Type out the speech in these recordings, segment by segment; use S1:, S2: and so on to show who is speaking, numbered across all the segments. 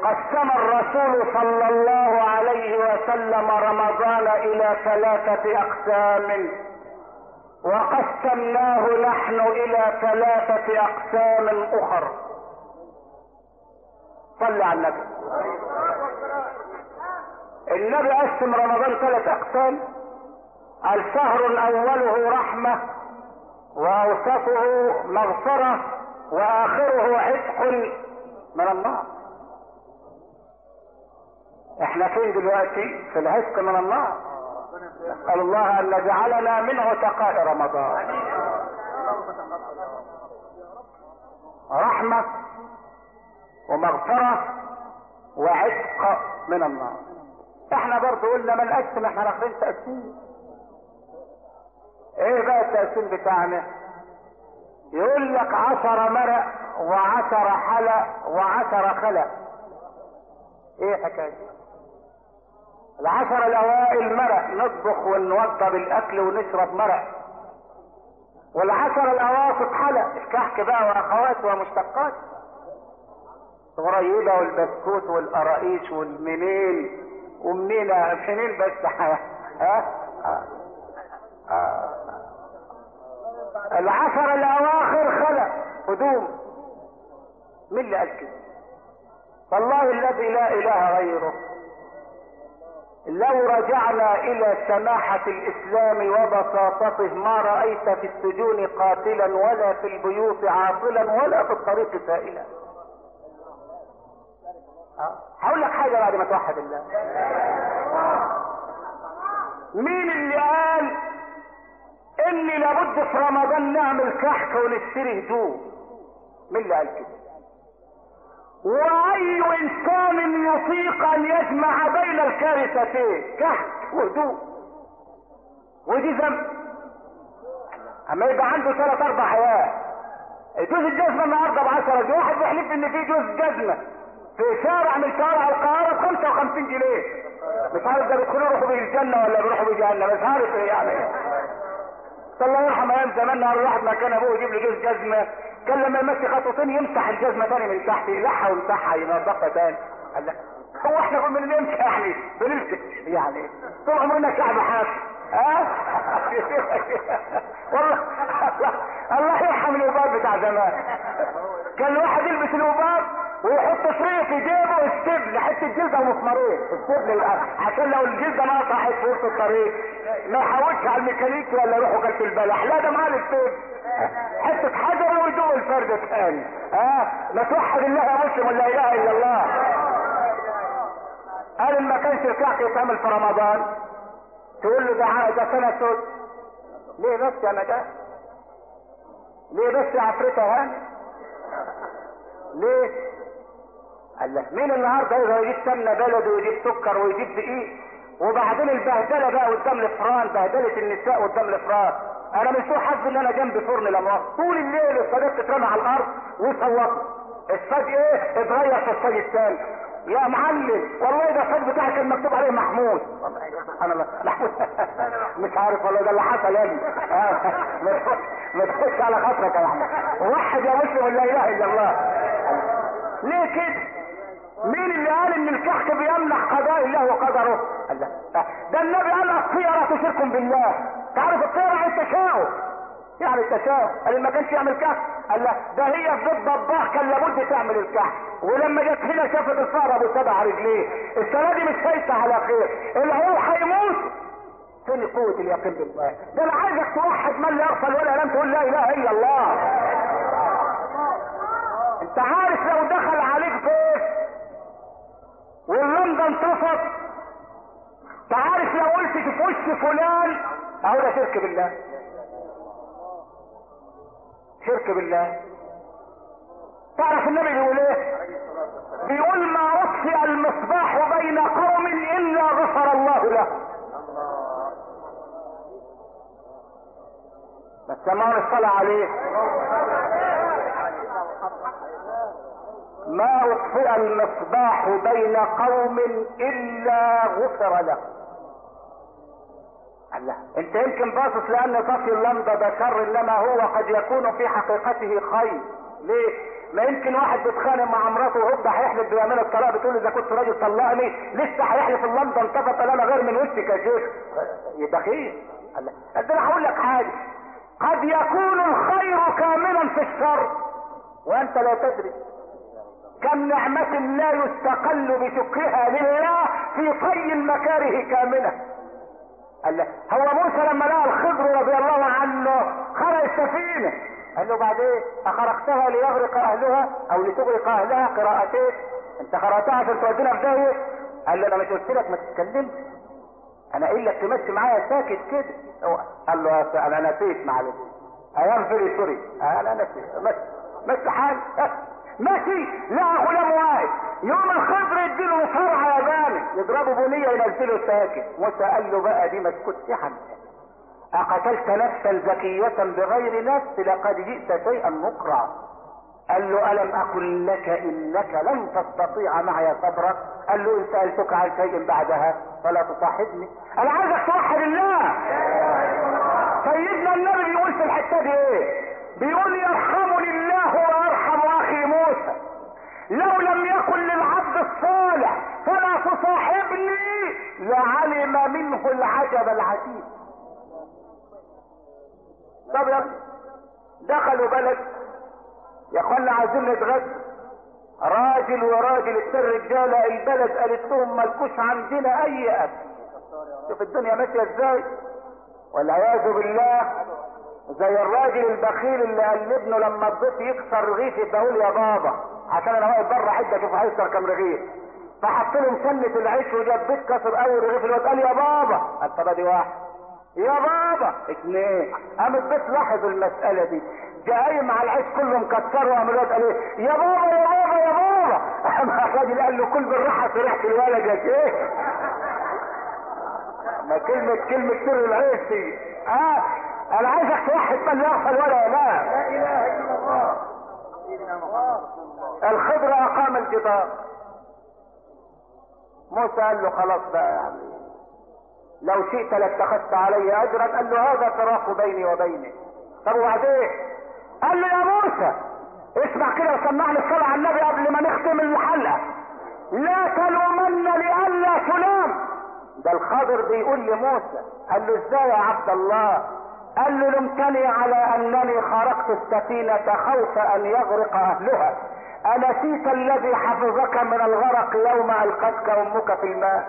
S1: قسم الرسول صلى الله عليه وسلم رمضان الى 3 اقسام، وقسمناه نحن الى 3 اقسام اخر. صل على النبي. النبي قسم رمضان 3 اقسام. الشهر اوله رحمة، واوسطه مغفرة، واخره عتق من النار. احنا فين دلوقتي؟ في العتق من النار. نسأل الله ان يجعلنا من عتقاء رمضان. رحمة ومغفرة وعتق من النار. احنا برضو قلنا ما نقسم، احنا رايحين تقسيم. ايه بقى التقسيم بتاعنا؟ يقول لك 10 مرق و10 حلق و10 خلق. ايه حكاية 10 الاوائل مرق، نطبخ ونوضب الاكل ونشرب مرق. وال10 الاواسط حلق، الكحك بقى واخوات ومشتقات غريبة، والبسكوت والقراقيش والمنين ومنين فينين بس. ال10 الاواخر خلق هدوم. مين اللي قال كده؟ والله الذي لا اله غيره، لو رجعنا الى سماحة الاسلام وبساطته ما رأيت في السجون قاتلا ولا في البيوت عاطلا ولا في الطريق سائلا. هقول لك حاجة بعد ما توحد الله. مين اللي قال ان لابد في رمضان نعمل كحك ونشتري هدوم؟ مين اللي قال كده؟ واي انسان يطيق ان يجمع بين الكارثتين، كحك وهدوء؟ ودي ذنب. اما يبقى عنده 3 4 حياه. جوز الجزمه النهارده ب10 جنيه، واحد بيحلف ان في جوز جزمه في شارع من شوارع القاهره ب 55 جنيه. مش عارف ده بيدخلوا يروحوا بيه الجنه ولا بيروحوا بيه جهنم، مش عارف ايه يعني. الله يرحم ايام زمان، نهار الواحد ما كان ابوه يجيب لي جوز جزمه، كان لما يمشي خطوتين يمسح الجزمه تاني من تحت، يلحها ويمسحها ينضفها تاني. قال لك هو احنا من نمشي يعني بنمسك يعني طول عمرنا شعب حاف؟ والله الله يرحم الوباب بتاع زمان. كان الواحد يلبس الوباب ويحط شريط في جيبه السبل، حته جلده ومسمارين السبل عشان لو الجلده نقطعت في وسط الطريق ما يحاولش على الميكانيكي ولا يروحوا كلت البلح. لا ده معاه السبل، حته حجر ويدوق الفرد الثاني. ما توحد الله يا مسلم ولا اله الا الله. قال ما كانش الكعك يتعمل في رمضان تقول له ده سنه سود. ليه بس يا نجاة؟ ليه بس يا عفريتها؟ ليه؟ قال لك مين النهارده يقدر يجيب سمنه بلدي ويجيب سكر ويجيب دقيق؟ وبعدين البهدله بقى قدام الفران، بهدله النساء قدام الفران. انا مش سوء حظ ان انا جنب فرن الامراض، طول الليل الصاجات تترمى على الارض ويصوتوا. الصاج ايه؟ اتغير في الصاج الثاني. يا معلم والله ده الصاج بتاعك كان مكتوب عليه محمود. سبحان الله، محمود مش عارف والله ده اللي حصل يا ابني. ما تخش على خاطرك يا محمود. وحد يا مسلم ولا اله الا الله. ليه كده؟ مين اللي قال ان الكحك بيمنح قضاء الله وقدره؟ الله. ده النبي قال الطيرة تشركم بالله. تعرف الطيرة التشاؤم، يعني التشاؤم. قال ما كانش يعمل كحك. قال لا ده هي في ضد الضباح كان لابد تعمل الكحك، ولما جت هنا شافت الفار ابو 7 رجليه. السنه دي مش هيسع على خير، العيال هيموت. فين قوة اليقين بالله؟ ده انا عايزك توحد من لا يغفل ولا ينام، تقول لا اله الا الله. انت عارف لو دخل عليك ضيف واللمضه انطفت، تعرف لو قلت في وش فلان اهو ده شرك بالله. شرك بالله. تعرف النبي بيقول ايه؟ بيقول ما اطفئ المصباح بين قوم الا غفر الله له. بس سمعوا الصلاة عليه. ما اطفئ المصباح بين قوم الا غفر له. الله، انت يمكن باصص لان طفي اللمضة ده شر، انما هو قد يكون في حقيقته خير. ليه؟ ما يمكن واحد بيتخانق مع مراته وهوب هيحلف بيمين الطلاق، بتقول اذا كنت راجل طلقني، لسه هيحلف اللمضه انتفض انا غير من وشك يا شيخ. يبقى خير. انا هقول لك حاجه، قد يكون الخير كاملا في الشر وانت لا تدري. كم نعمة لا يستقل بشكرها لله في طي المكاره كاملة. قال له هو موسى لما لقى الخضر رضي الله عنه خرق السفينة، قال له بعدين اخرقتها ليغرق اهلها او لتغرق اهلها؟ قراءتين. انت خرقتها عشان تودينا في داهية؟ قال له انا مش قلت لك ما تتكلمش؟ انا قايل لك تمشي معايا ساكت كده. قال له انا نسيت معلش، ايام فيري سوري، انا نسيت. ماشي حال ماشي. لا غلام واحد يوم الخضر يديله فرعه ياباني يضربه بنيه ينزله ساكت. موسى قال له بقى دي ما تسكتش يا حمد، اقتلت نفسا زكية بغير نفس لقد جئت شيئا نكرا. قال له الم اقل لك انك لن تستطيع معي صبرا؟ قال له ان سالتك عن شيء بعدها فلا تصاحبني. انا عايزك توحد الله. سيدنا النبي بيقول في الحته دي ايه؟ بيقول يرحمني الله ويرحم اخي موسى، لو لم يكن للعبد الصالح فلا تصاحبني لعلم منه العجب العجيب. طب يا دخلوا بلد يا اخوانا عايزين نتغدى، راجل وراجل الرجاله البلد قالت لهم مالكوش عندنا اي اكل. شوف الدنيا ماشيه ازاي والعياذ بالله. زي الراجل البخيل اللي قال لابنه لما الضيف يكسر رغيف يديهولي يا بابا عشان انا واقف بره حد اشوف هيكسر كام رغيف، فحط له مسنه العيش وجاب بيت كسر اول رغيف، الواد قال يا بابا، قال طب ادي واحد، يا بابا اثنين. قام البيت لاحظ المساله دي، جاء قايم على العيش كله مكسره، وقام الواد قال ايه يا بابا يا بابا يا بابا. قام الراجل قال له كل بالراحه في ريحه الولد يا شيخ. ما كلمه سر العيش دي. انا عايزك توحد من يغفل ولا لا اله الا الله. الخضر اقام الجدار. موسى قال له خلاص بقى يعني لو شئت لاتخذت علي اجرا. قال له هذا فراق بيني وبينك. طب وبعدين؟ قال له يا موسى اسمع كده وسمعني الصلاة على النبي قبل ما نختم الحلقة. لا تلومن لئلا تلام. ده الخضر بيقول لموسى، قال له ازاي يا عبد الله؟ قال له لمتني على انني خرقت السفينة خوف ان يغرق اهلها، انسيت الذي حفظك من الغرق يوم القتك امك في الماء؟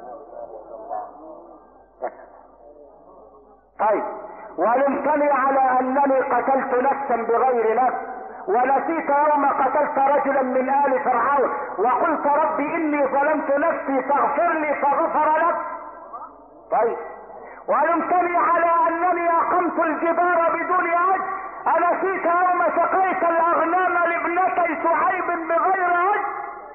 S1: طيب ولمتني على انني قتلت نفسا بغير نفس، ونسيت يوم قتلت رجلا من آل فرعون وقلت ربي اني ظلمت نفسي فاغفر لي فغفر لك. طيب ولمتني على انني اقمت الجبار بدون اجر، انسيت يوم سقيت الاغنام لابنتي شعيب بغير اجر.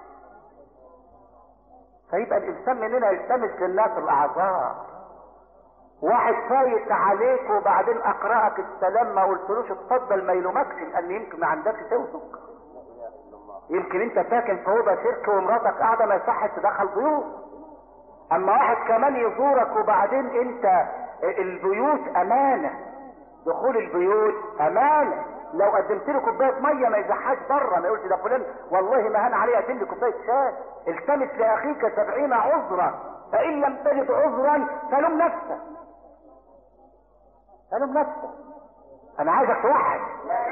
S1: فيبقى الانسان مننا يلتمس للناس الاعذار. واحد فايت عليك وبعدين اقرأك السلام ما قلتلوش اتفضل ما يلومكش، لان يمكن ما عندكش توثق، يمكن انت ساكن في اوضه شرك ومراتك قاعده ما يصحش تدخل ضيوف. اما واحد كمان يزورك وبعدين انت البيوت امانه، دخول البيوت امانه. لو قدمت له كوبايه ميه ما يزحاش بره، ما يقولش ده فلان والله ما هان عليه قدم لي كوبايه شاي. التمس لاخيك 70 عذرا، فان لم تجد عذرا فلم نفسك. فلم نفسك. انا عايزك توحد.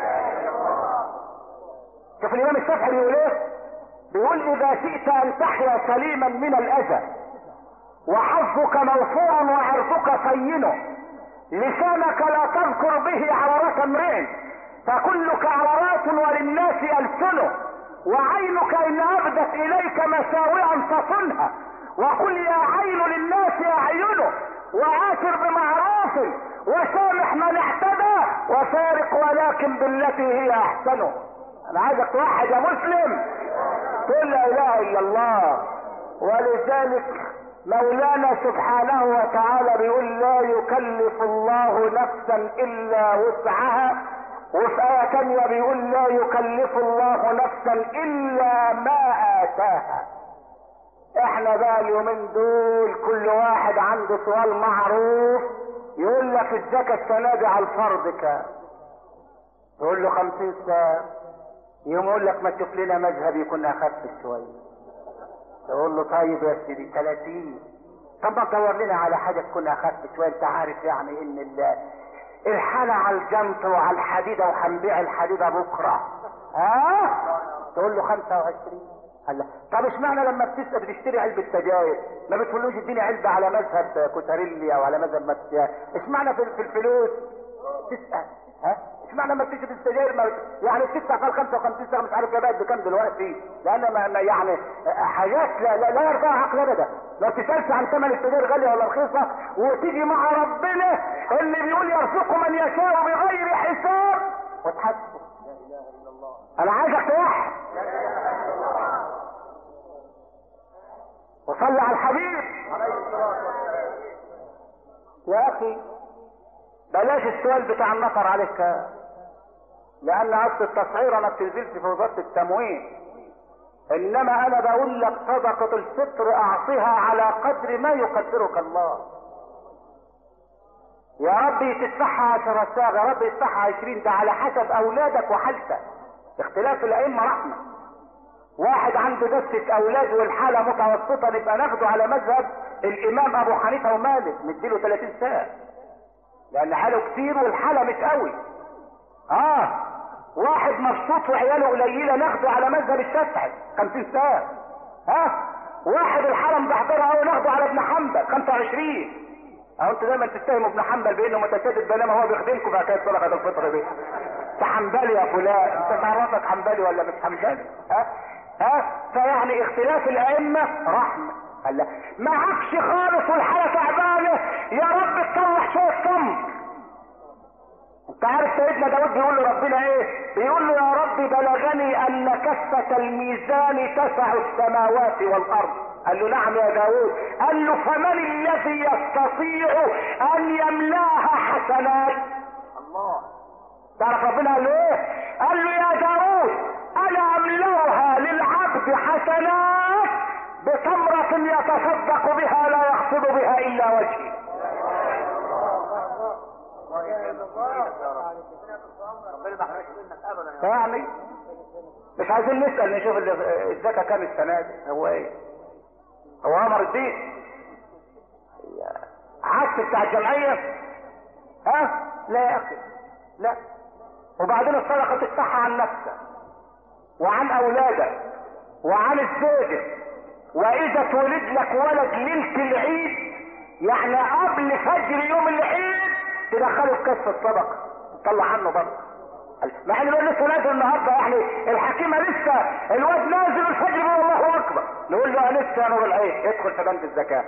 S1: شوف الامام الشافعي بيقول ايه؟ بيقول اذا شئت ان تحيا سليما من الاذى وحظك موفور وعرضك صين، لسانك لا تذكر به عورة امرئ، فكلك عورات وللناس ألسنه، وعينك ان ابدت اليك مساوئا فصنها، وقل يا عين للناس اعينه، وعاشر بمعروف وسامح من اعتدى، وفارق ولكن بالتي هي احسنه. انا عايزك توحد يا مسلم، تقول لا اله الا الله. ولذلك مولانا سبحانه وتعالى بيقول لا يكلف الله نفسا الا وسعها، وفي آية تانية بيقول لا يكلف الله نفسا الا ما اتاها. احنا بقى اليومين دول كل واحد عنده سؤال معروف، يقول لك الزكاة السنة دي على الفرد كام؟ تقول له 50 سنة. يوم يقول لك ما تشوف لنا مذهب يكون اخف شويه. تقول له طيب يا سيدي 30. طب ما تدور لنا على حاجه تكون اخف شويه. انت عارف يعني ان الحالة على الجنط وعلى الحديدة وهنبيع الحديدة بكرة. تقول له 25. قال لا. طب اشمعنى لما بتشتري علبة سجاير ما بتقولوش اديني علبة على مذهب كوتاريلي او على مذهب ماتيا؟ اشمعنى في الفلوس تسأل؟ اشمعنى لما بتشتري السجاير ما يعني بتدفع فيها 55 سنة مش عارف بقت بكام دلوقتي؟ لان ما يعني حاجات لا يرضاها عقل ابدا. ما بتسالش عن ثمن السجاير غاليه ولا رخيصه، وتيجي مع ربنا اللي بيقول يرزق من يشاء بغير حساب وتحاسبه. لا اله الا الله. انا عايزك توحد وصلي على الحبيب عليه الصلاه والسلام. يا اخي بلاش السؤال بتاع النفر عليك، لان اصل التسعيره ما بتنزلش في وزاره التموين، انما انا بقول لك صدقه الفطر اعطيها على قدر ما يقدرك الله. يا رب تدفعها 10 ساعة، يا رب تدفعها 20، ده على حسب اولادك وحالتك. اختلاف الائمه رحمه. واحد عنده دسة اولاد والحاله متوسطه نبقى ناخده على مذهب الامام ابو حنيفه ومالك نديله 30 ساعة لان حاله كتير والحاله مش قوي. واحد مبسوط وعياله قليله ناخده على مذهب الشافعي 50 ساعة. واحد الحاله مبحضره قوي ناخده على ابن حنبل 25. انتوا دايما تتهموا ابن حنبل بانه متشدد بينما هو بيخدمكم في حكايه صدقه الفطر دي. انت حنبلي يا فلان، انت تعرفك حنبلي ولا مش حنبلي؟ فيعني اختلاف الائمه رحمه. قال لا معكش خالص والحاله تعبانه يا رب تصلح شويه صمت. انت عارف سيدنا داود بيقول لربنا ايه؟ بيقول له يا رب بلغني ان كفة الميزان تسع السماوات والارض. قال له نعم يا داود. قال له فمن الذي يستطيع ان يملاها حسنات؟ الله. تعرف ربنا قال له ايه؟ قال له يا داود انا املاها للعبد حسنات بتمرة يتصدق بها لا يقصد بها الا وجهي. يعني مش عايزين نسأل نشوف الزكاة كام السنة دي. هو ايه؟ هو امر الدين عكس بتاع الجمعية؟ لا يا اخي لا. وبعدين الصدقة تدفعها عن نفسك وعن اولادك وعن الزوجة، واذا تولد لك ولد ليلة العيد يعني قبل فجر يوم العيد تدخله في كشف الصدقة تطلع عنه برضه. مع ان الواد لسه نازل النهارده يعني الحكيمه لسه الواد نازل الفجر يقول الله اكبر، نقول له لسه يا نور العين ادخل في بند الزكاه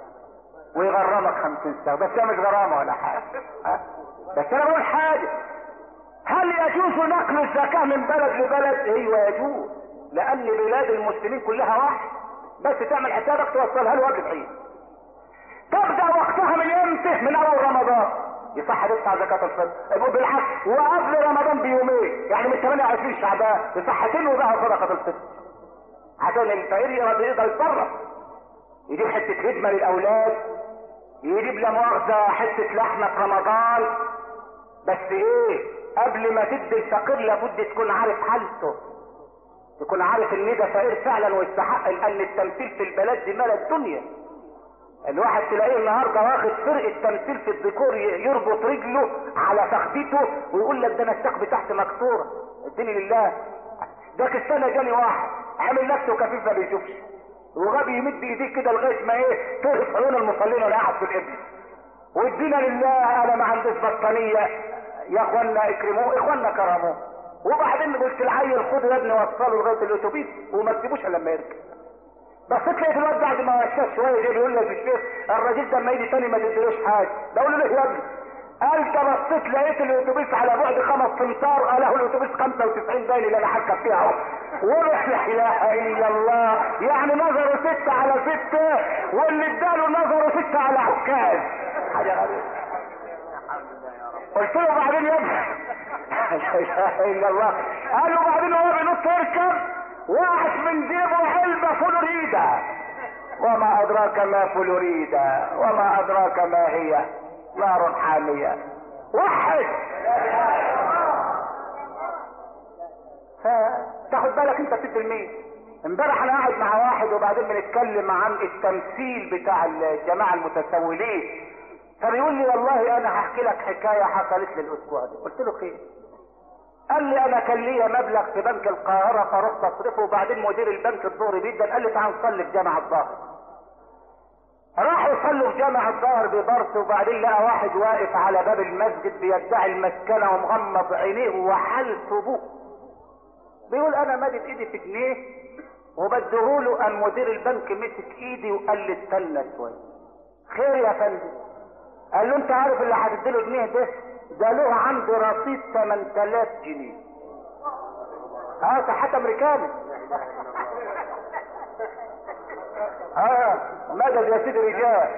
S1: ويغرمك 50 سنه. بس هي مش غرامه ولا حاجه. بس انا بقول حاجه، هل يجوز نقل الزكاه من بلد لبلد؟ ايوه يجوز، لان بلاد المسلمين كلها واحد، بس تعمل حسابك توصلها له وقت عيد. تبدا وقتها من امتى؟ من اول رمضان يصح تدفع زكاة الفطر. بالعكس وقبل رمضان بيومين يعني من 28 شعبان يصح تنوي بقى صدقة الفطر عشان الفقير يقدر يتصرف، يجيب حتة خدمة للأولاد، يجيب لا مؤاخذة حتة لحمة في رمضان. بس ايه؟ قبل ما تدي الفقير لابد تكون عارف حالته، تكون عارف ان ده فقير فعلا ويستحق، لأن التمثيل في البلد دي مال الدنيا. الواحد تلاقيه النهارده واخد فرقه تمثيل في الديكور يربط رجله على فخدته ويقول لك ده انا الساق بتاعتي مكسوره اديني لله. ده السنه جاني واحد عامل نفسه كفيف ما بيشوفش وغبي يمد ايديه كده لغايه ما ايه تقف عيون المصلين وانا قاعد في الابن وادينا لله. انا ما عنديش بطانيه يا اخوانا اكرموه، اخوانا كرموه. وبعدين قلت العيل خده يا ابني وصله لغايه الاتوبيس وما تسيبوش الا لما يركب. بس تلاقي الواد بعد ما وشاش شويه جاي بيقول لك الشيخ الراجل ده لما يجي تاني ما تديلوش حاجه. بقول له ليه يا ابني؟ قال ده بصيت لقيت الاتوبيس على بعد 5 امتار، قاله الاتوبيس 95 باين اللي انا هركب فيها اهو. وروح لا اله الا الله، يعني نظره 6 على 6 واللي اداله نظره 6 على عكاز. حاجه غريبه. قلت له بعدين يا ابني لا اله الا الله. قال له بعدين هو بينط يركب وقعت من جيبه علبة فلوريدا. وما ادراك ما فلوريدا وما ادراك ما هي نار حامية. وحد تاخد بالك انت بتدي لمين. امبارح انا قاعد مع واحد وبعدين بنتكلم عن التمثيل بتاع الجماعه المتسولين، فبيقول لي والله انا هحكي لك حكايه حصلت لي الاسبوع ده. قلت له خير؟ قال لي انا كان ليا مبلغ في بنك القاهره فرحت اصرفه، وبعدين مدير البنك الظهري جدا قال لي تعال نصلي في جامع الظهر. راحوا يصلوا في جامع الظهر ببرس، وبعدين لقى واحد واقف على باب المسجد بيدعي المسكنه ومغمض عينيه وحالته بوه. بيقول انا مادد ايدي في جنيه وبديهوله، قام مدير البنك مسك ايدي وقال لي استنى شويه. خير يا فندم؟ قال له انت عارف اللي هتديله جنيه ده له عنده رصيد 8000 جنيه. صحات امريكاني. مدد يا سيدي رجال.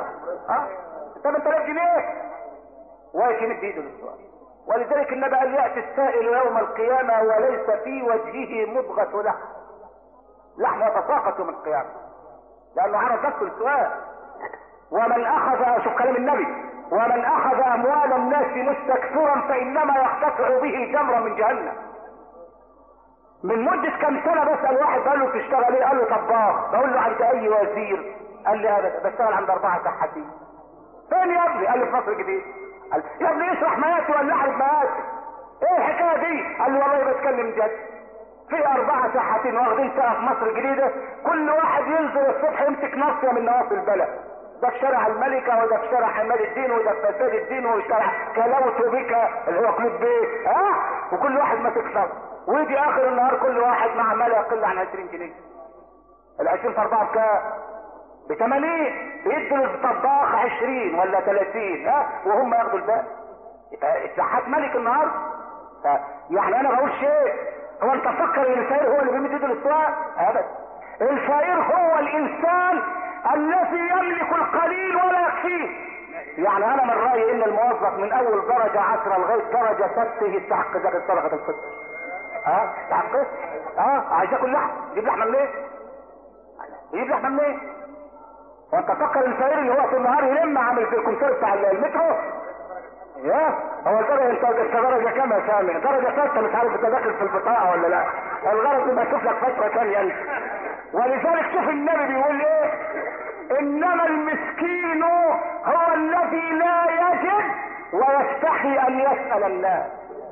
S1: 8000 جنيه واقف يمد ايده للسؤال. ولذلك النبي قال ياتي السائل يوم القيامه وليس في وجهه مضغه لحم يتساقط يوم القيامه، لانه عرض نفسه للسؤال. ومن اخذ، شوف كلام النبي، ومن اخذ اموال الناس مستكثرا فانما يقتطع به جمرا من جهنم. من مدة كم سنة بسأل واحد قال له بتشتغل ايه؟ قال له طباخ. بقول له عند اي وزير؟ قال لي ابدا بشتغل عند 4 سحاتين. فين يا ابني؟ قال لي في مصر الجديدة. قال يا ابني اشرح مآسي ولا احرج مآسي؟ ايه الحكاية دي؟ قال لي والله بتكلم جد. في 4 سحاتين واخدين شقة في مصر الجديدة، كل واحد ينزل الصبح يمسك ناصية من نواصي البلد. ده في شارع الملكة وده في شارع حماد الدين وده في فساد الدين وشارع كلاوته بك اللي هو كلوب بيه. وكل واحد ماسك صف، ويجي اخر النهار كل واحد مع ما لا يقل عن 20 جنيه. ال20 في 4 بكام؟ ب80. بيدوا للطباخ 20 ولا 30 وهم ياخدوا الباقي. الشحات ملك النهارده. يعني انا بقول شيء، هو انت تفكر ان الفقير هو اللي بيمد ايده للسواق؟ ابدا. الفقير هو الانسان الذي يملك القليل ولا يكفيه. يعني انا من رايي ان الموظف من اول درجه 10 لغايه درجه 6 يستحق زكاه صدقه الفطر. يستحق. عايز ياكل لحم، يجيب لحمه منين؟ يجيب لحمه منين؟ وانت تفكر الفقير اللي هو طول النهار يلم عامل في الكمثرى بتاع المترو؟ هو انت درجه كام يا سامي؟ درجه 6 مش عارف انت داخل في البطاقه ولا لا؟ الغرض انك تشوف لك فتره ثانيه انت. ولذلك شوف النبي بيقول ايه؟ انما المسكين هو الذي لا يجد ويستحي ان يسأل الناس.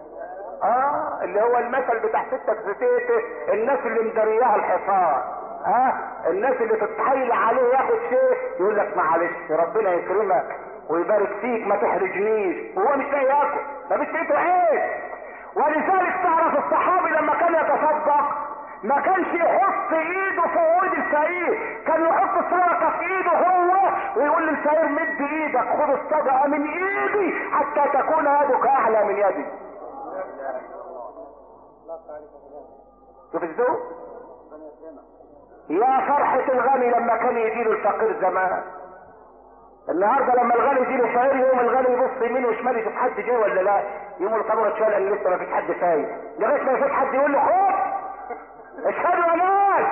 S1: اللي هو المثل بتاع ستك ستيته، الناس اللي مدرياها الحصان، الناس اللي تتحايل عليه ياخد شيء يقول لك معلش ربنا يكرمك ويبارك فيك ما تحرجنيش، وهو مش لاقي ياكل، ما بيشتريته عيش. ولذلك تعرف الصحابي لما كان يتصدق ما كانش يحط ايده في ايد الفقير، كان يحط الصدقه في ايده هو ويقول للفقير مد ايدك خد الصدقه من ايدي حتى تكون يدك اعلى من يدي. شوف الذوق. يا فرحة الغني لما كان يجيله الفقير زمان. النهارده لما الغني يجيله الفقير يوم الغني يبص يمين وشمال يشوف حد جه ولا لا، يوم القبر اتشال ان لسه ما فيش حد فايق، لغايه ما يشوف حد يقول له خد اشهدوا يا ناس.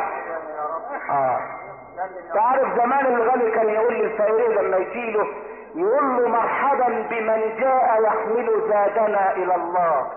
S1: تعرف زمان الغني كان يقول للفقير لما يجيله يقول له مرحبا بمن جاء يحمل زادنا الى الله.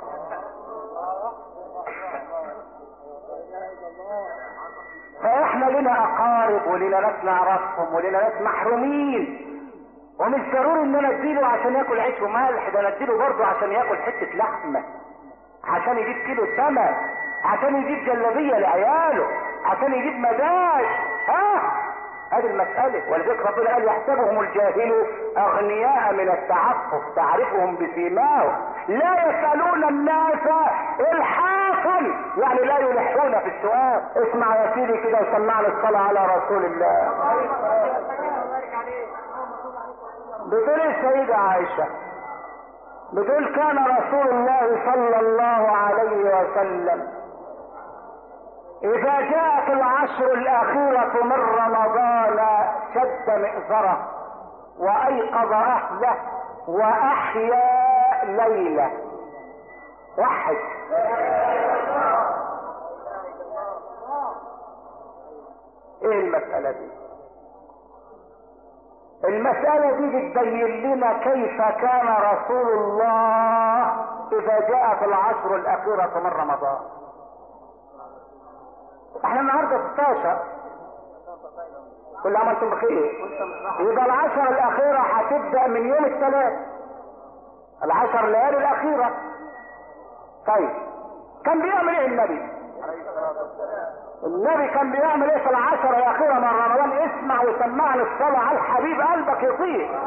S1: فاحنا لنا اقارب ولنا ناس نعرفهم ولنا ناس محرومين، ومش ضروري ان انا اديله عشان ياكل عيش وملح، ده انا اديله برضه عشان ياكل حته لحمه، عشان يجيب كيلو سمك، عشان يجيب جلابيه لعياله، عشان يجيب مداش. هذه المسألة. ولذلك ربنا قال يحسبهم الجاهل اغنياء من التعفف تعرفهم بسيماهم لا يسألون الناس الحافا، يعني لا يلحون في السؤال. اسمع يا سيدي كده وسمعنا الصلاة على رسول الله. بتقول السيدة عائشة بتقول كان رسول الله صلى الله عليه وسلم اذا جاءت العشر الاخيرة من رمضان شد مئزره وايقظ اهله واحيا ليله. وحد. ايه المسألة دي؟ المسألة دي بتبين لنا كيف كان رسول الله اذا جاءت العشر الاخيرة من رمضان. احنا النهارده 16. كل عام وانتم بخير. يبقى العشر الاخيرة هتبدأ من يوم الثلاث، العشر ليالي الاخيرة. طيب كان بيعمل ايه النبي؟ النبي كان بيعمل ايه في العشر الاخيرة من رمضان؟ اسمع وسمعني الصلاة على الحبيب قلبك يطير.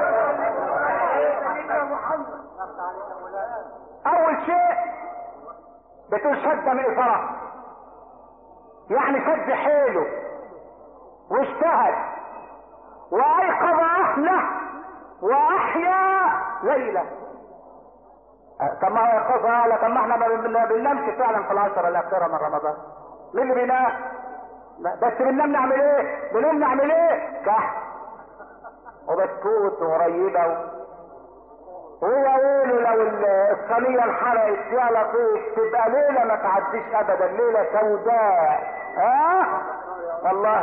S1: اول شيء بتقول شد مئزرة، يعني شد حيله واجتهد وايقظ اهله واحيا ليله. طب ما هو يقظ اهله، طب ما احنا ما بننامش فعلا في العشر الاخيره من رمضان. مين اللي بينام؟ بس بننام نعمل ايه؟ بننام نعمل ايه؟ كحك وبسكوت وقريبه وهو ويله لو الصينيه انحرقت يا لطيف تبقى ليله ما تعديش ابدا، ليله سوداء. والله.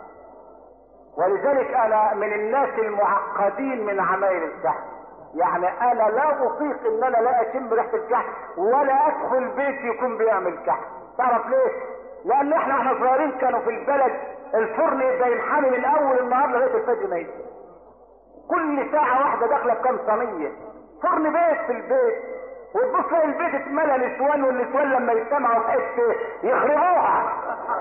S1: ولذلك انا من الناس المعقدين من عمايل الكحك، يعني انا لا اطيق ان انا لا اشم ريحه الكحك ولا ادخل بيت يكون بيعمل كحك. تعرف ليه؟ لان احنا صغيرين كانوا في البلد الفرن يبقى ينحني من اول النهار لغايه الفجر ما يجي. كل ساعه واحده داخله بكام صينيه، فرن بيت في البيت، وتبص البيت اتملى نسوان، والنسوان لما يجتمعوا في حته يخربوها.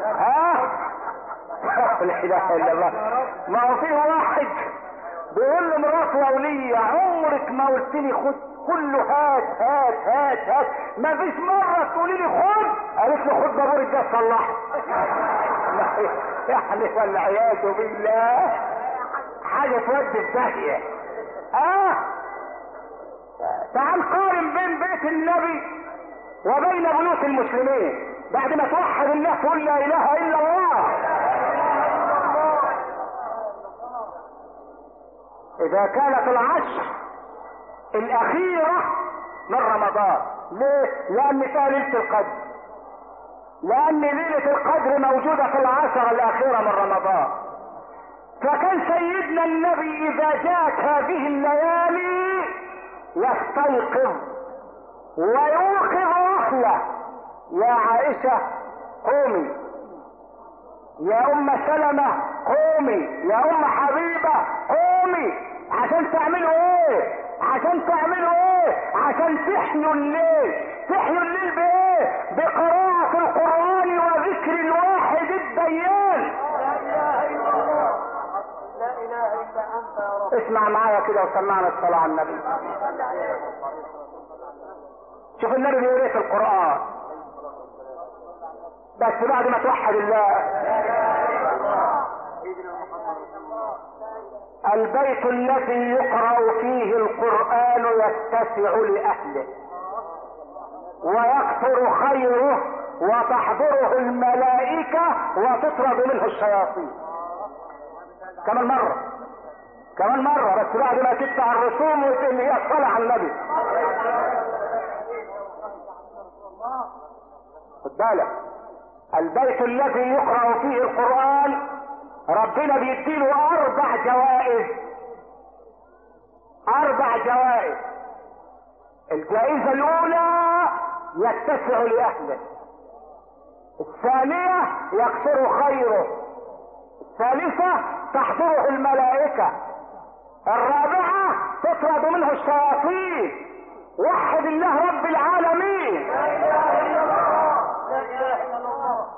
S1: لا اله الا الله. ما هو في واحد بيقول لمراته ولية عمرك ما قلت لي خد، كله هات هات هات هات، ما فيش مرة تقولي لي خد. قالت له خد بابور الجاز صلحه. يعني والعياذ بالله حاجة تودي في داهية. تعال قارن بين بيت النبي وبين بيوت المسلمين بعد ما توحد الله تقول لا اله الا الله. اذا كانت العشر الاخيرة من رمضان، ليه؟ لان فيها ليلة القدر، لان ليلة القدر موجودة في العشر الاخيرة من رمضان. فكان سيدنا النبي اذا جاءت هذه الليالي يستيقظ ويوقظ اهله. يا عائشة قومي، يا ام سلمة قومي، يا ام حبيبة قومي، عشان تعملوا ايه؟ عشان تعملوا ايه؟ عشان تحيوا الليل. تحيوا الليل بايه؟ بقراءة القرآن وذكر الواحد الديان. لا اله الا الله، لا اله الا انت يا رب. اسمع معايا كده وسمعنا الصلاة على النبي. شوف النبي بيقول ايه في القرآن بس بعد ما توحد الله. البيت الذي يقرأ فيه القرآن يتسع لأهله ويكثر خيره وتحضره الملائكة وتطرد منه الشياطين. كمان مرة بس بعد ما تدفع الرسوم اللي هي الصلاة على النبي. خد بالك، البيت الذي يقرأ فيه القرآن ربنا بيديله 4 جوائز. 4 جوائز. الجائزة الأولى يتسع لأهله، الثانية يكثر خيره، الثالثة تحضره الملائكة، الرابعة تطرد منه الشياطين. وحد الله رب العالمين. لا اله الا الله، لا اله الا الله.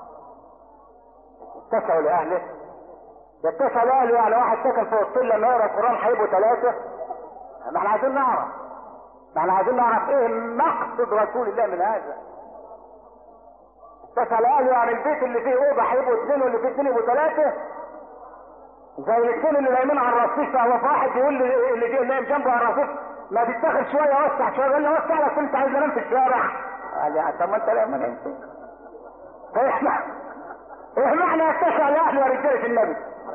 S1: يتسع لأهله، يتسع لأهله يعني واحد ساكن في وسط لما يقرأ القرآن هيبقوا 3. ما احنا عايزين نعرف ايه مقصد رسول الله من هذا. يتسع لأهله يعني البيت اللي فيه اوضه هيبقوا 2 واللي فيه 2 يبقوا 3. زي الاثنين اللي نايمين على الرصيف، فهو واحد يقول لي اللي نايم جنبه على الرصيف ما تتدخل شويه وسع شويه، قال لي وسع لك انت عايز انام في الشارع. قال لي طب ما انت لا ما نمت. ايه معنى يتسع لاهله يا رجاله النبي؟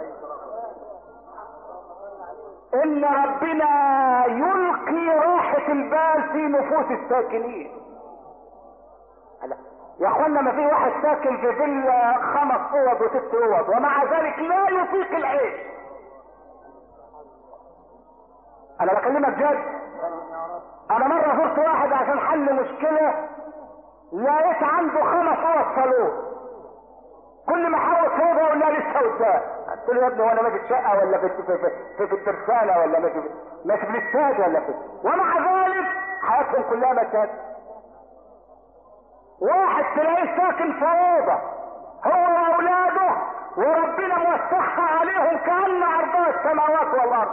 S1: ان ربنا يلقي راحه البال في نفوس الساكنين. يا اخوانا ما في واحد ساكن في فيلا 5 اوض و6 اوض ومع ذلك لا يطيق العيش. انا بكلمك جد. انا مرة زرت واحد عشان حل مشكلة، لقيت عنده 5 اوض صالون كل ما احاول فوق اقول لها لسه قدام. قلت له يا ابني وانا ماشي في شقه ولا في الترسانه ولا ماشي في الاستاد ولا في، ومع ذلك حياتهم كلها مشاكل. واحد تلاقيه ساكن في اوضه هو واولاده وربنا موسعها عليهم كأن عرضها السماوات والارض،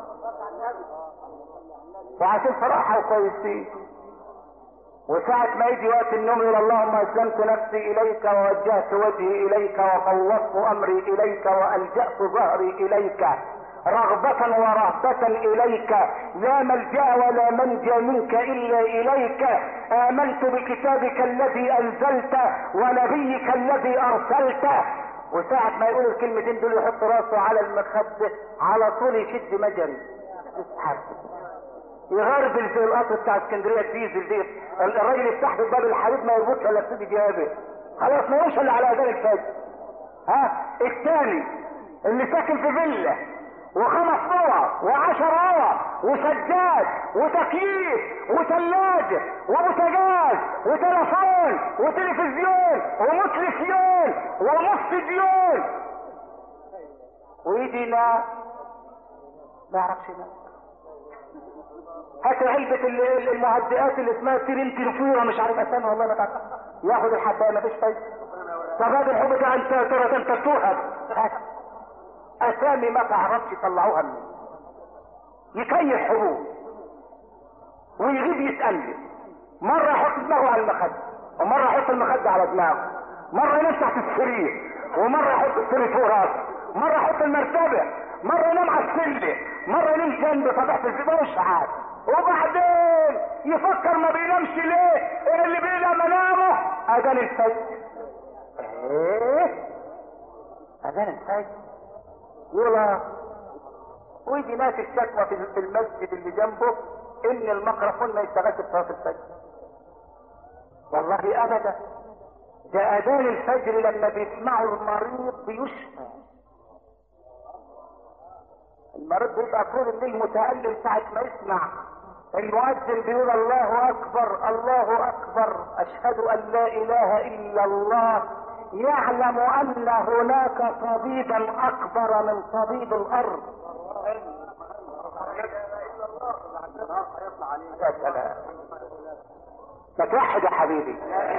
S1: وعشان فرحها وكويسين. وساعة ما يجي وقت النوم يقول اللهم اسلمت نفسي اليك ووجهت وجهي اليك وفوضت امري اليك والجأت ظهري اليك رغبة ورهبة اليك لا ملجأ ولا منجى منك الا اليك امنت بكتابك الذي انزلت ونبيك الذي ارسلت. وساعة ما يقول الكلمتين دول يحط راسه على المخدة على طول يشد مجري يسحب يغربل زي القطر بتاع اسكندريه الديزل دي. الراجل يفتح له باب الحديد ما يربطش الا بسيدي جابه خلاص ما يوصل الا على اذان الفجر. الثاني اللي ساكن في فيلا وخمس اوض و10 اوض وسجاد وتكييف وثلاجه وبوتاجاز وتلفون وتلفزيون ومتلفيون ومستديون ويجي ينام ما يعرفش ينام. هات علبة المهدئات اللي اسمها تيرنتيرفيرا مش عارف اسامها والله ما تعرف، ياخد الحبايه مفيش فايده. طب هذا الحب ده انت ترى انت توهب اسامي ما تعرفش يطلعوها منين. يكيف حبوب ويغيب يسألني، مرة يحط دماغه على المخدة ومرة يحط المخدة على دماغه، مرة ينام تحت السرير ومرة يحط السرير فوق راسه، مرة يحط المرتبة، مرة ينام على السلة، مرة ينام جنب طبيعة الزبالة مش عارف. وبعدين يفكر ما بينامش ليه؟ ايه اللي بينام منامه؟ اذان الفجر. ايه؟ اذان الفجر يلا. ويجي ناس الشكوى في المسجد اللي جنبه ان الميكروفون ما يشتغلش في صلاه الفجر. والله ابدا، ده اذان الفجر لما بيسمعوا المريض بيشفى. المريض بيبقى طول الليل متألم ساعة ما يسمع المؤذن بيقول الله اكبر الله اكبر اشهد ان لا اله الا الله، يعلم ان هناك طبيبا اكبر من طبيب الارض. يا سلام، ما توحد يا حبيبي.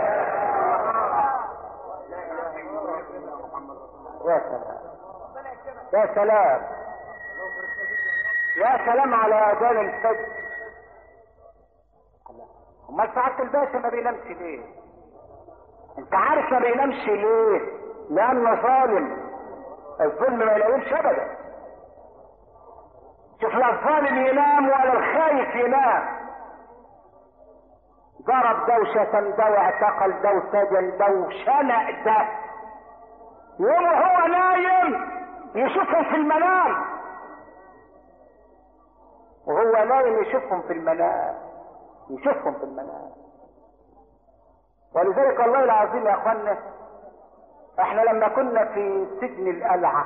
S1: يا سلام يا سلام يا سلام على اذان الفجر. امال سعادة الباشا ما بينامش ليه؟ انت عارف ما بينامش ليه؟ لانه ظالم. الظلم ما ينامش ابدا. شوف لا الظالم ينام ولا الخايف ينام. ضرب دوشة ده واعتقل ده وسجن ده وشنق ده، يوم وهو نايم يشوفهم في المنام، وهو نايم يشوفهم في المنام، يشوفهم في المنام. ولذلك والله العظيم يا اخوانا، احنا لما كنا في سجن القلعة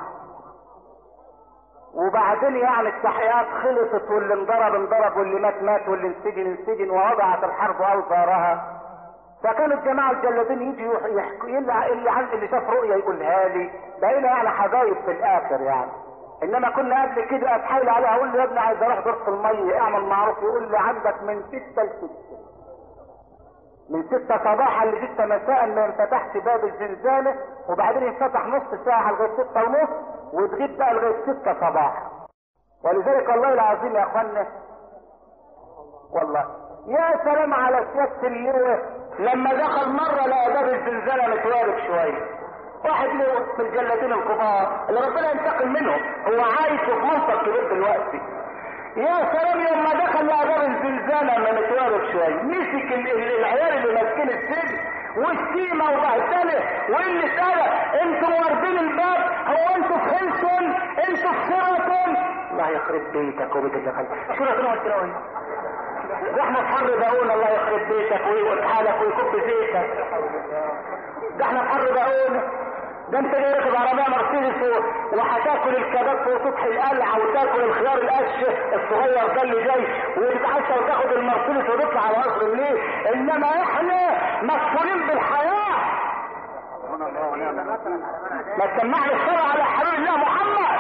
S1: وبعدين يعني التحقيقات خلصت واللي انضرب واللي مات واللي انسجن ووضعت الحرب اوزارها، فكانوا الجماعة الجلادين يجوا يحكوا اللي شاف رؤية يقولها لي، بقينا يعني حبايب في الاخر يعني. انما كنا قبل كده اتحايل عليه اقول له يا ابني عايز اروح دورة المية اعمل معروف، يقول لي عندك من 6 ل 6، من 6 صباحا ل 6 مساء ما ينفتحش باب الزنزانة، وبعدين ينفتح نص ساعة لغاية 6 ونص وتغيب بقى لغاية 6 صباحا. ولذلك والله العظيم يا اخوانا والله يا سلام على سيادة اللواء لما دخل مرة لقى باب الزنزانة متوارب شوية، واحد له من الجلادين الكبار اللي ربنا ينتقم منهم، هو عايش في منطق كبير دلوقتي. يا سلام يوم ما دخل لقى باب الزنزانة ما متوارب شوية، مسك العيال اللي ماسكين السجن والسيمة وبهدلة واللي سأله انتوا واردين الباب، هو انتوا في خلصن، انتوا في سيرتون. الله يخرب بيتك وبيت اللي خلص سيرتون والسراوي، ده احنا في حر بقول الله يخرب بيتك ويقول حالك ويكب زيتك، ده احنا في حر بقول، ده انت جاي راكب عربيه مرسيدس وهتاكل الكباب في سطح القلعه وتاكل الخيار القش الصغير ده اللي جاي وتتعشى وتاخد المرسيدس وتطلع على قصر الليل، انما احنا مسؤولين بالحياه. ما تسمعني الصلاة على حبيب الله محمد.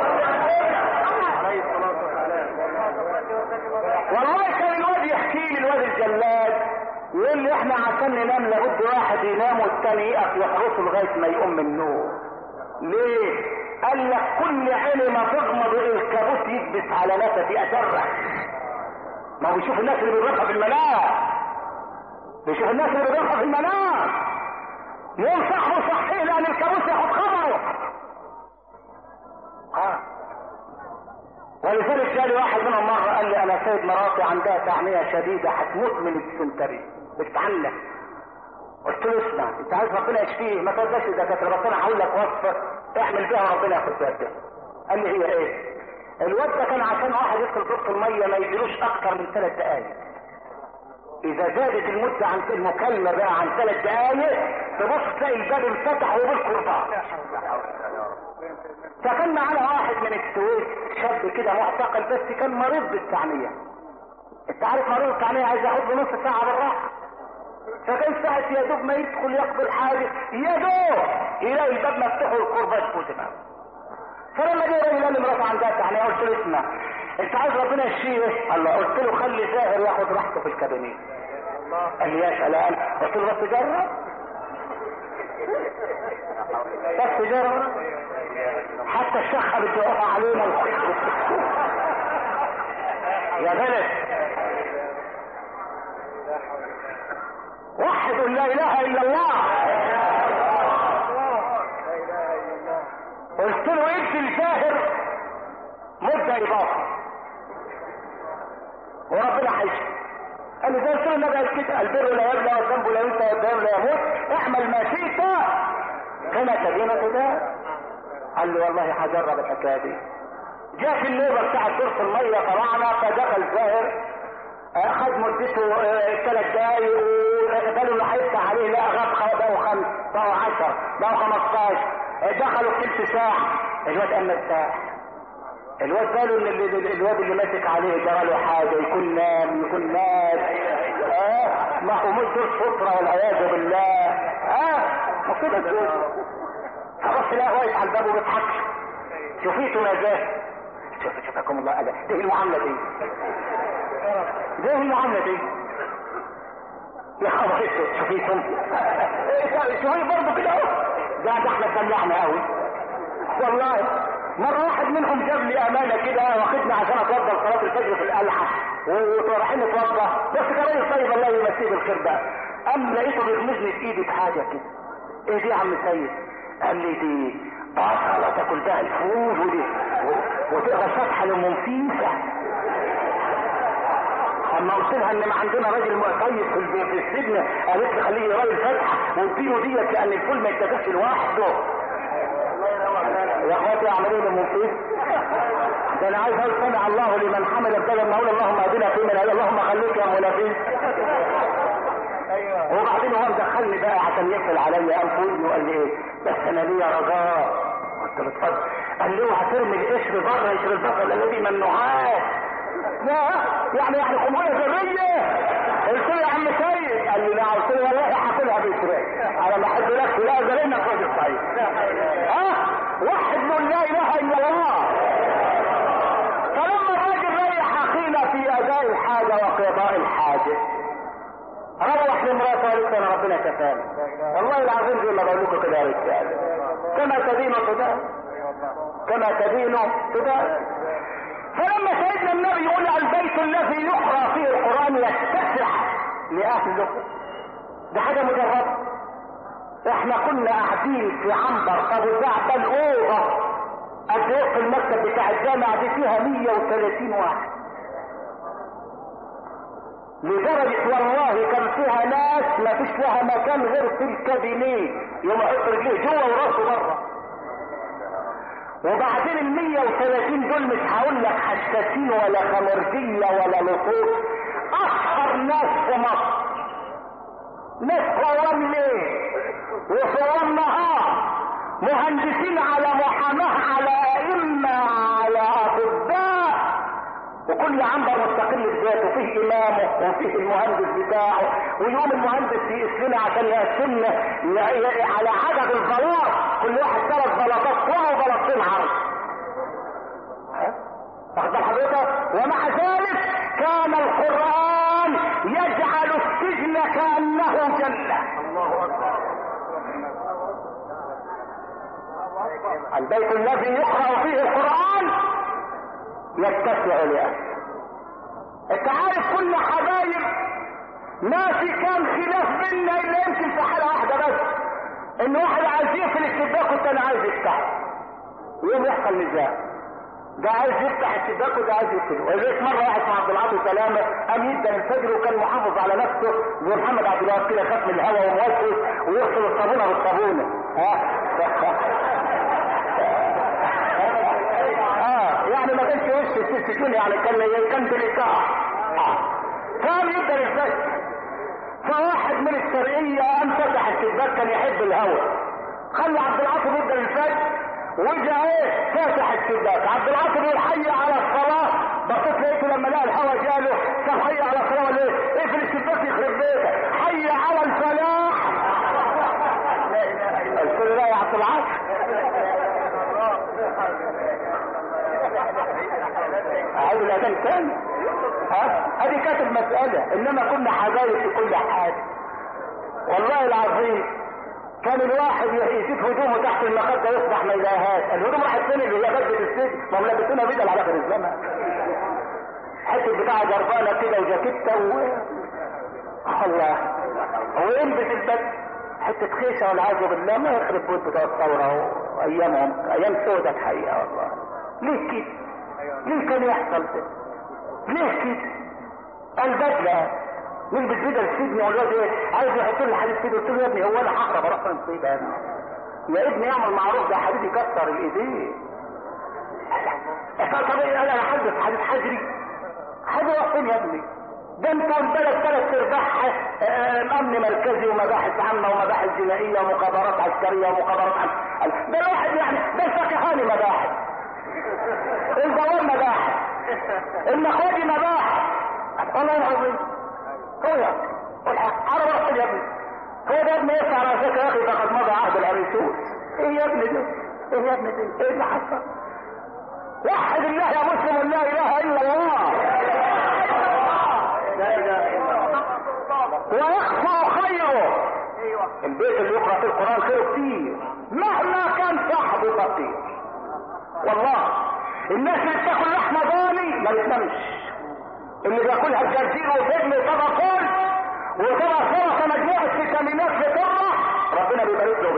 S1: والله كان الواد يحكي لي الواد الجلاد يقول لي احنا عشان ننام لابد واحد ينام والتاني يقف يحرسه لغايه ما يقوم من النوم. ليه؟ قال لك كل عين ما تغمض الكابوس يكبس على نفسي اترك. ما هو بيشوف الناس اللي بيروحوا في المنام، بيشوف الناس اللي بيروحوا في المنام، يقوم صاحبه صحيح لان الكابوس ياخد خبره. ولذلك جالي واحد منهم مره قال لي انا سيد مراتي عندها تعميه شديده هتموت من الديسنتري بتتعلق. قلت له اسمع انت عايز ربنا يشفيه ما تقدرش الدكاتره بس انا هقول لك وصفه اعمل بيها ربنا ياخد بالك. قال لي هي ايه؟ الواد ده كان عشان واحد يدخل دورة الميه ما يجيلوش اكتر من 3 دقايق. اذا زادت المده عن المكالمه بقى عن 3 دقايق تبص تلاقي الباب انفتح وبالقرطاس. فكان معانا واحد من السويس شاب كده معتقل بس كان مريض بالتعميه. انت عارف مريض التعميه عايز ياخد له نص ساعه بالراحه. فكان ساعة يا دوب ما يدخل يقضي الحاجة يا دوب يلاقي الباب مفتوح والقربة تفوت معه. فلما جه راجل قال لي مراته عندها تعنيه قلت له اسمع انت عايز ربنا يشفيه؟ قال له قلت له خلي زاهر ياخد راحته في الكابينيه. قال لي يا سلام. قلت له بس جرب بس جرب حتى الشخة بتوقع علينا يا بلد وحد لا اله الا الله. قلت له ادي الجاهر مدة اضافة وربنا هيشفي. قال لي زي قلت له النبي قال كده البر لا يبلى والذنب لا ينسى والدم لا يموت اعمل ما شئت كما تدين تدان. قال لي والله هجرب الحكايه دي. جاء في النوبه بتاعت دورة الميه طلعنا فدخل زاهر اخذ مدته 3 دقايق وقالوا له هيفتح عليه لا غاب بقوا 5 بقوا 10 بقوا 15 دخلوا تلت ساعه الواد قام مرتاح. الواد قالوا ان الواد اللي ماسك عليه جرى له حاجه يكون نام يكون مات. ما هو مش دور ستره والعياذ بالله. ما كده فبص لا واقف على الباب وبيضحك. شوفيته نجاه شوفكم الله قال دي المعامله دي المعامله دي يا خبر شوفيتم شوفي برضه كده اهو ده احنا اتدلعنا قوي والله. مره واحد منهم جاب لي امانه كده واخدني عشان اتوضى صلاه الفجر في القلعه ورايحين نتوضى بس كمان طيب الله يمسيه بالخير بقى. قام لقيته بيغمزني في ايدي بحاجه كده. ايه دي يا عم سيد؟ قال لي دي بصله تاكل بها الفول ودي وتقرا شطحه لمنفيسه. اما قلت لها ان ما عندنا راجل مقيد في السجن قالت لي خليه يراعي الفتحه واديله ديت لان الفول ما يتاكلش لوحده. يا اخواتي اعملوا لي منفيس. ده انا عايز اقول سمع الله لمن حمل بدل ما اقول اللهم اهدنا فيمن هدى اللهم خليك يا منافس. وبعدين هو دخلني بقى عشان يقفل عليا قام في ودني وقال لي ايه بس انا ليا رجاء. قلت له اتفضل. قال لي هترمي القشر بره قشر البقره الذي ممنوعات. لا يعني قنبله ذريه. قلت له يا عم سيد. قال لي لا. قلت له والله هاكلها باسرائيل انا ما احب لك لا زلنا راجل طيب. وحد من لا اله الا الله. فلما الراجل ريح اخينا في اداء الحاجه وقضاء الحاجه روح لمراته قالت انا ربنا كفاني والله العظيم زي ما بقول لكم كده يا رجاله كما تدين تدان كما تدين تدان. فلما سيدنا النبي يقول البيت الذي يقرا فيه القران يتسع لاهله ده حاجه مجرده. احنا كنا قاعدين في عنبر ابو زعبل الاوضه قد ايه في المكتب بتاع الجامعه دي فيها 130 واحد لدرجة والله كان فيها ناس ما فيش لها مكان غير في الكابينيه يوم يحط رجليه جوه وراسه بره. وبعدين ال 130 دول مش هقول لك حساسين ولا خمرجيه ولا لصوص اشهر ناس في مصر. ناس قوام ليل وصوام نهار مهندسين على محاماه على ائمه على اطباء وكل عنبر مستقل البيت وفيه امامه وفيه المهندس بتاعه، ويقوم المهندس يقسمنا عشان يقسمنا على عدد البلاط، كل واحد 3 بلاطات طول وبلاطين عرض. واخد بال حضرتك؟ ومع ذلك كان القرآن يجعل السجن كأنه جنة. الله اكبر. البيت الذي يقرأ فيه القرآن يتسع لأهله. انت عارف كل حبايب ما في كان خلاف بيننا الا يمكن في حالة واحدة بس، ان واحد عايز يقفل الشباك والتاني عايز يفتح، ويوم يحصل نزاع، ده عايز يفتح الشباك وده عايز يقفله. ولذلك مرة واحد اسمه عبد العاطي سلامة قام يبدا الفجر وكان محافظ على نفسه زي محمد عبد الوهاب كده، خاف من الهواء وموسوس ويغسل الصابونة بالصابونة. يعني ما كانش وش السجون، يعني كان بالإيقاع. كان يبدا الفجر، فواحد من الشرقية قام فتح الشباك، كان يحب الهواء، خلى عبد العاطي يبدا الفجر وجا فاتح الشباك. عبد العاطي بيقول حي على الصلاة، بصيت لقيته لما لقى الهواء جاله قال حي على الصلاة ولا ايه؟ اقفل الشباك يخرب بيتك، حي على الفلاح. قلت له لا يا عبد العاطي، عايز الاذان تاني. ادي كانت المسألة، انما كنا حبايب في كل حاجة. والله العظيم كان الواحد يشوف هدومه تحت المخدة يصبح ما يلاقيهاش، الهدوم راحت فين اللي هي بدلة السجن؟ ما هم لابسينها بدل على اخر الزمن، حتة بتاع جربانة كده وجاكيتة الله، ويلبس البدل حتة خيشة والعياذ بالله. ما يخرب بيت بتوع الثورة وايامهم، ايام سودة الحقيقة والله. ليه كده؟ ليه كان يحصل كده؟ ليه كده؟ البدلة نلبس بدل السجن والواد ايه؟ عايز يحط لي حديد كده، قلت له يا ابني هو انا هقرب اروح فين مصيبه يا ابني اعمل معروف، ده حديد يكسر الايدين. طب انا حدث حديد حجري، حاجه راح فين يا ابني؟ ده انتوا البلد 3/4 امن مركزي ومباحث عامه ومباحث جنائيه ومخابرات عسكريه ومخابرات عامه. ده الواحد يعني ده الفكهاني مباحث، البواب مباحث، المخاجي مباحث. والله العظيم هو يا على رأس يا ابني، هو ده ابني يسعى رأسك يا اخي فقد مضى عهد العريسوس. ايه يا ابني ده؟ ايه يا ابني ده؟ ايه اللي حصل؟ وحد الله يا مسلم، لا اله الا الله، لا اله الا الله، ويخفى خيره. البيت اللي يقرأ في القرآن خيره كتير مهما كان صاحبه فقير. والله الناس اللي بتاكل لحمه ضاني ما بتنامش، اللي بياكلها الجرجير وفجل وطبع فول وطبع سلطه مجموعه فيتامينات في طبع، ربنا بيبارك له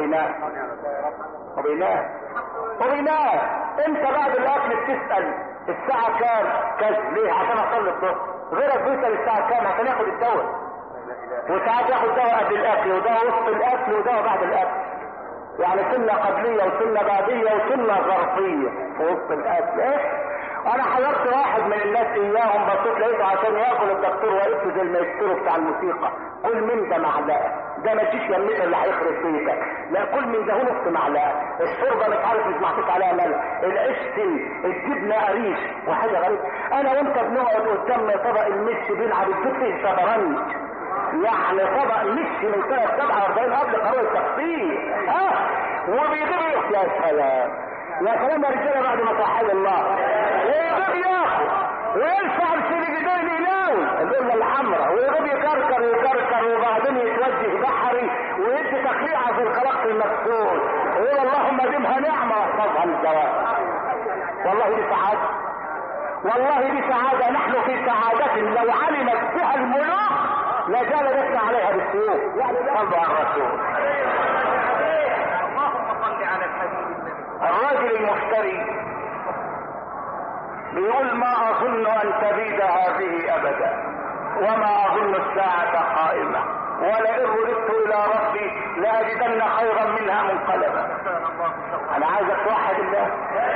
S1: وبينام. انت بعد الاكل بتسال الساعه كام؟ كذا ليه؟ عشان اصلي الظهر. غيرك بيسال الساعه كام عشان ياخد الدواء، وساعات ياخد دواء قبل الاكل ودواء وسط الاكل ودواء بعد الاكل، يعني سنه قبليه وسنه بعديه وسنه ظرفيه في وسط الاكل. ايه؟ انا حضرت واحد من الناس اياهم، بصيت لقيته عشان ياكل الدكتور وقفت زي المايسترو بتاع الموسيقى، كل من ده معلقه، ده ما تجيش يمك اللي هيخرب بيتك، لا كل من ده نص معلقه، الشوربه مش عارف مش محطوط عليها ملح، العيش الجبنه قريش وحاجه غريبه. انا وانت بنقعد قدام طبق المش بنلعب الدفء شطرنج، يعني طبق مش من سنه 47 قبل قرار التخطيط. وبيجيب يا سلام يا سلام يا رجاله بعد ما توحد الله، ويجيب ياخد ويرفع السجدين يناول القله الحمراء، ويجيب يكركر وبعدين يتوجه بحري ويدي تقليعه في الخلق المكسور ويقول اللهم دمها نعمه واحفظها للزواج. والله دي سعاده، والله دي سعاده، نحن في سعاده لو علمت بها الملوك لجالدتنا عليها بالسيوف. صلوا على الرسول. اللهم صل على الحبيب. الراجل المفتري بيقول ما اظن ان تبيد هذه ابدا، وما اظن الساعة قائمة، ولئن رددت الى ربي لاجدن خيرا منها منقلبا. انا عايزك توحد الله.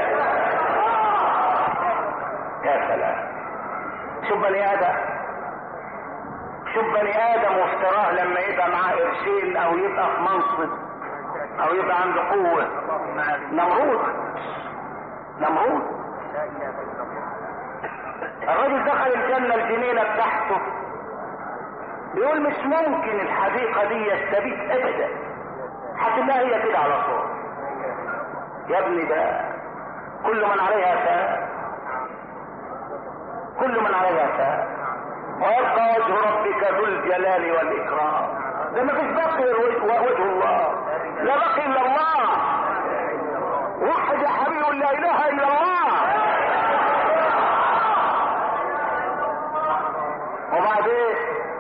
S1: يا سلام، شوف بني ادم، شوف بني ادم وافتراه لما يبقى معاه قرشين او يبقى في منصب او يبقى عنده قوة. نمرود الراجل دخل الجنة الجنينة بتاعته، بيقول مش ممكن الحديقة دي تبيت ابدا، هتلاقيها هي كده على طول. يا ابني ده كل من عليها فان، كل من عليها فان، ويبقى وجه ربك ذو الجلال والاكرام. ده ما فيش باقي وجه الله، لا باقي الا الله. وحد يا حبيبي لا اله الا الله. وبعدين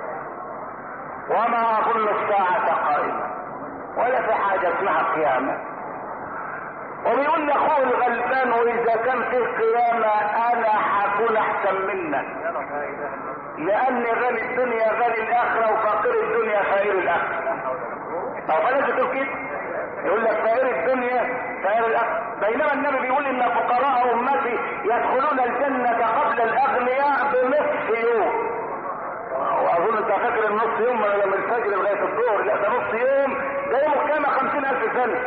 S1: وما اظن الساعة قائمة ولا في حاجة اسمها قيامة. وبيقول لاخوه الغلبان واذا كان في قيامة انا هكون احسن منك، لان غني الدنيا غني الاخرة وفقير الدنيا فقير الاخرة. طب فلازم تقول كده، يقول لك فقير الدنيا فقير الاخرة، بينما النبي بيقول ان فقراء امتي يدخلون الجنة قبل الاغنياء بنصف يوم. واظن انت فاكر النص يوم من الفجر لغايه الظهر، لا ده نص يوم، ده يوم القيامه 50,000 سنه.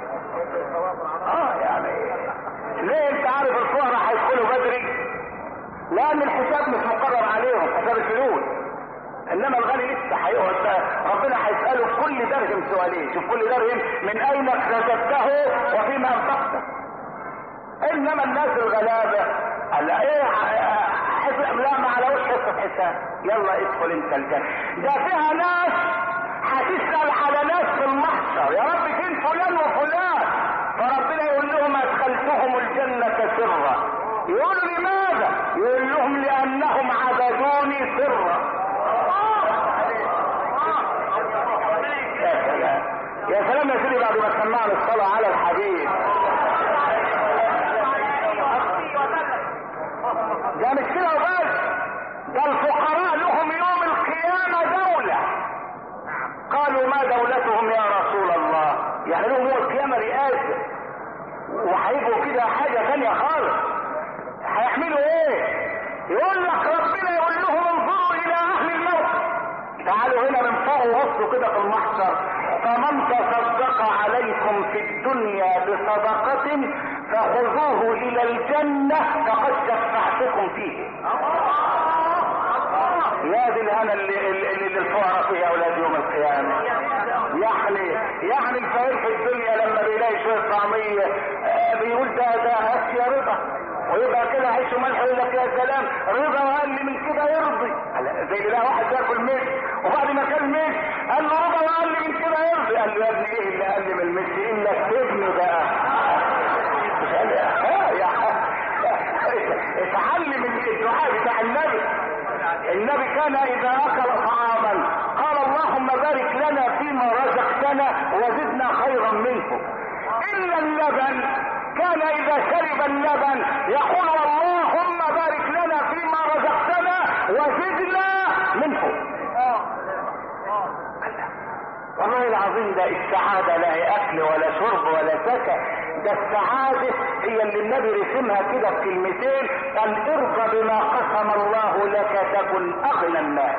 S1: يعني ليه؟ انت عارف الفقراء هيدخلوا بدري لان الحساب مش مقرر عليهم، حساب الفلوس. انما الغني لسه هيقعد، ربنا هيساله في كل درهم سؤالين، شوف كل درهم من اين اكتسبته وفيما انفقته. انما الناس الغلابه قال ايه حساب؟ لا، ما على وش حساب حساب، يلا ادخل انت الجنه. ده فيها ناس هتسال على ناس في المحشر، يا رب فين فلان وفلان؟ فربنا يقول لهم ادخلتهم الجنه سرا. يقولوا لماذا؟ يقول لهم لانهم عبدوني سرا. يا سلام يا سلام يا سيدي، بعد ما سمعنا الصلاه على الحبيب. ده مش كده وبس، ده الفقراء لهم يوم القيامة دولة. قالوا ما دولتهم يا رسول الله؟ يعني لهم يوم القيامة رئاسة، وهيبقوا كده حاجة ثانية خالص. هيعملوا ايه؟ يقول لك ربنا يقول لهم انظروا الى اهل الموت، تعالوا هنا من فوق وبصوا كده في المحشر، فمن تصدق عليكم في الدنيا بصدقة فخذوه الى الجنة فقد شفعتكم فيه. يا دي الهنا اللي الفقراء فيها اولاد يوم القيامة. يعني الفقير في الدنيا لما بيلاقي شوية طعمية بيقول ده يا رضا، ويبقى كده عيش وملح، يقول لك يا سلام رضا واقل من كده يرضي. زي لا واحد ياكل مش وبعد ما كان مش قال له رضا واقل من كده يرضي، قال له يا ابني ايه اللي اقل من المش الا السجن بقى. اتعلم الدعاء بتاع النبي. النبي كان اذا اكل طعاما قال اللهم بارك لنا فيما رزقتنا وزدنا خيرا منه. الا اللبن كان اذا شرب اللبن يقول اللهم بارك لنا فيما رزقتنا وزدنا منه. والله العظيم ده السعادة لا هي اكل ولا شرب ولا سكن، ده السعادة هي اللي النبي رسمها كده في كلمتين، قال ارضى بما قسم الله لك تكن اغنى الناس.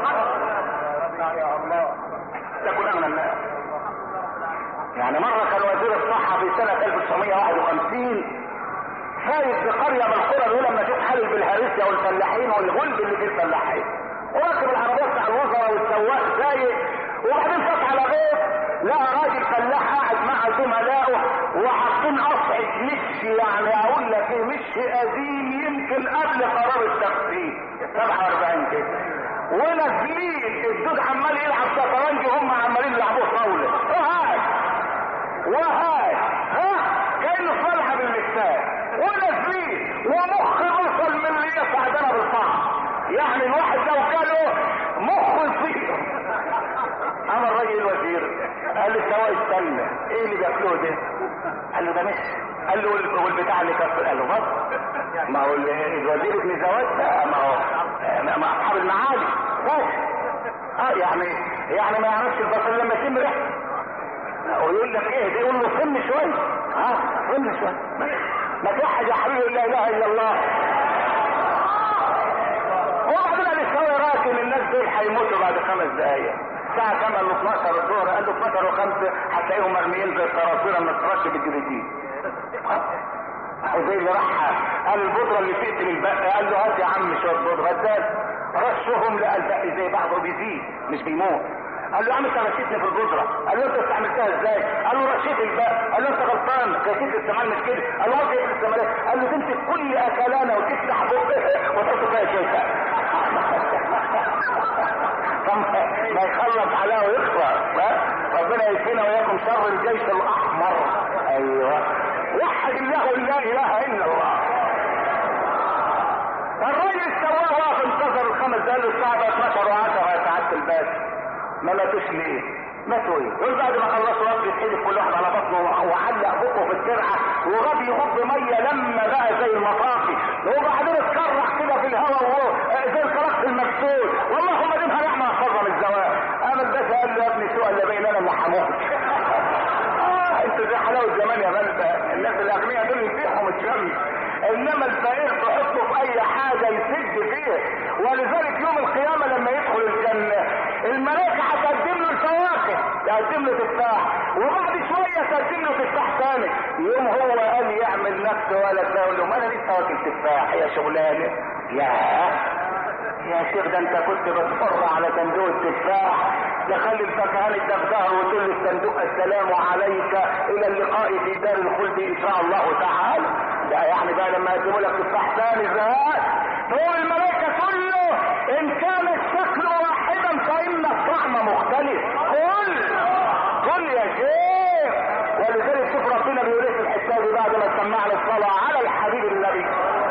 S1: تكن اغنى الناس. يعني مرة كان وزير الصحة في سنة 1951 فايت بقرية من القرى دول لما شوف حال بالهرسية والفلاحين والغلب اللي في الفلاحين، وراكب العربية بتاع الوزراء والسواق سايق، وبعدين فات على غير لقى راجل فلاح قاعد مع زملائه وحاطين قطعة مشي، يعني اقول لك ايه، مشي قديم يمكن قبل قرار التخفيف 47 كده، ونازلين الدود عمال يلعب شطرنج وهم عمالين يلعبوه طاولة وهاي كأنه صالحة بالمثال، ونازلين ومخ بصل من اللي يسعدنا بالطعم، يعني الواحد لو كانوا مخ يصير. اما الراجل الوزير قال له السواق استنى، ايه اللي بياكلوه ده؟ قال له ده مش، قال له والبتاع اللي كسر، قال له بص ما هو الوزير ابن زواج ده، ما هو مع اصحاب المعالي بس يعني ما يعرفش البصل لما يشم ريحته، ويقول لك ايه ده، يقول له صم شويه، صم شويه، ما توحد يا حبيبي لا اله الا الله. وبعدين قال السواق راكن الناس دول هيموتوا بعد 5 دقايق. الساعة كام؟ قال له 12 الظهر، قال له 12 و5 هتلاقيهم مرميين زي الصراصير لما ترش بالجريدين.
S2: وزي اللي راح قال البودره اللي تقتل البق، قال له هات يا عم شويه بودره، اداله رشهم لقى البق زي بعضه بيزيد مش بيموت. قال له يا عم انت رشيتني في البودره، قال له انت استعملتها ازاي؟ قال له رشيت البق، قال له انت غلطان كيفيه الاستعمال مش كده، قال له كيف الاستعمال؟ قال له تمسك كل اكلانه وتفتح بقها وتحط فيها شويه ما يخلص عليها ويخلص. ربنا يكفينا وياكم شر الجيش الاحمر. ايوه وحد الله لا اله الا الله. الراجل سواه واقف انتظر الخمس دقايق الساعه 12 و10 يا سعاده الباشا، ما ماتوش ليه؟ ماتوا ايه؟ دول بعد ما خلصوا وقت يتحدف كل واحد على بطنه وعلق بقه في الترعه وغاب يغض ميه لما بقى زي المطافي، وبعدين اتكرع كده في الهواء زي الكرخ المكسور، والله ما ديمها نعمه حفظها من الزواج. قام الباشا قال له يا ابني سوء الا بين انا اللي هموت. انت زي حلاوه زمان يا ملبى، الناس الاغنياء دول يفيحوا من الشمس، انما الفقير تحطه في اي حاجه يسد فيه. ولذلك يوم القيامه لما يدخل الجنه الملائكه هتقدم له الفواكه، تقدم له تفاح وبعد شويه تقدم له تفاح ثاني، يوم هو قال يعمل نفسه ولا تقول له انا لسه واكل تفاح يا شغلانه. يا شيخ ده انت كنت بتفر على صندوق التفاح، تخلي الفكهان الدغدغه وتقول للصندوق السلام عليك الى اللقاء في دار الخلد ان شاء الله تعالى. ده يعني بقى لما يقدموا لك تفاح ثاني زهق تقول الملائكه كله ان كان الشكل واحدا فان الطعم مختلف. قل يا شيخ. ولذلك شوف ربنا بيقول ايه في الحساب بعد ما سمعنا الصلاه على الحبيب النبي،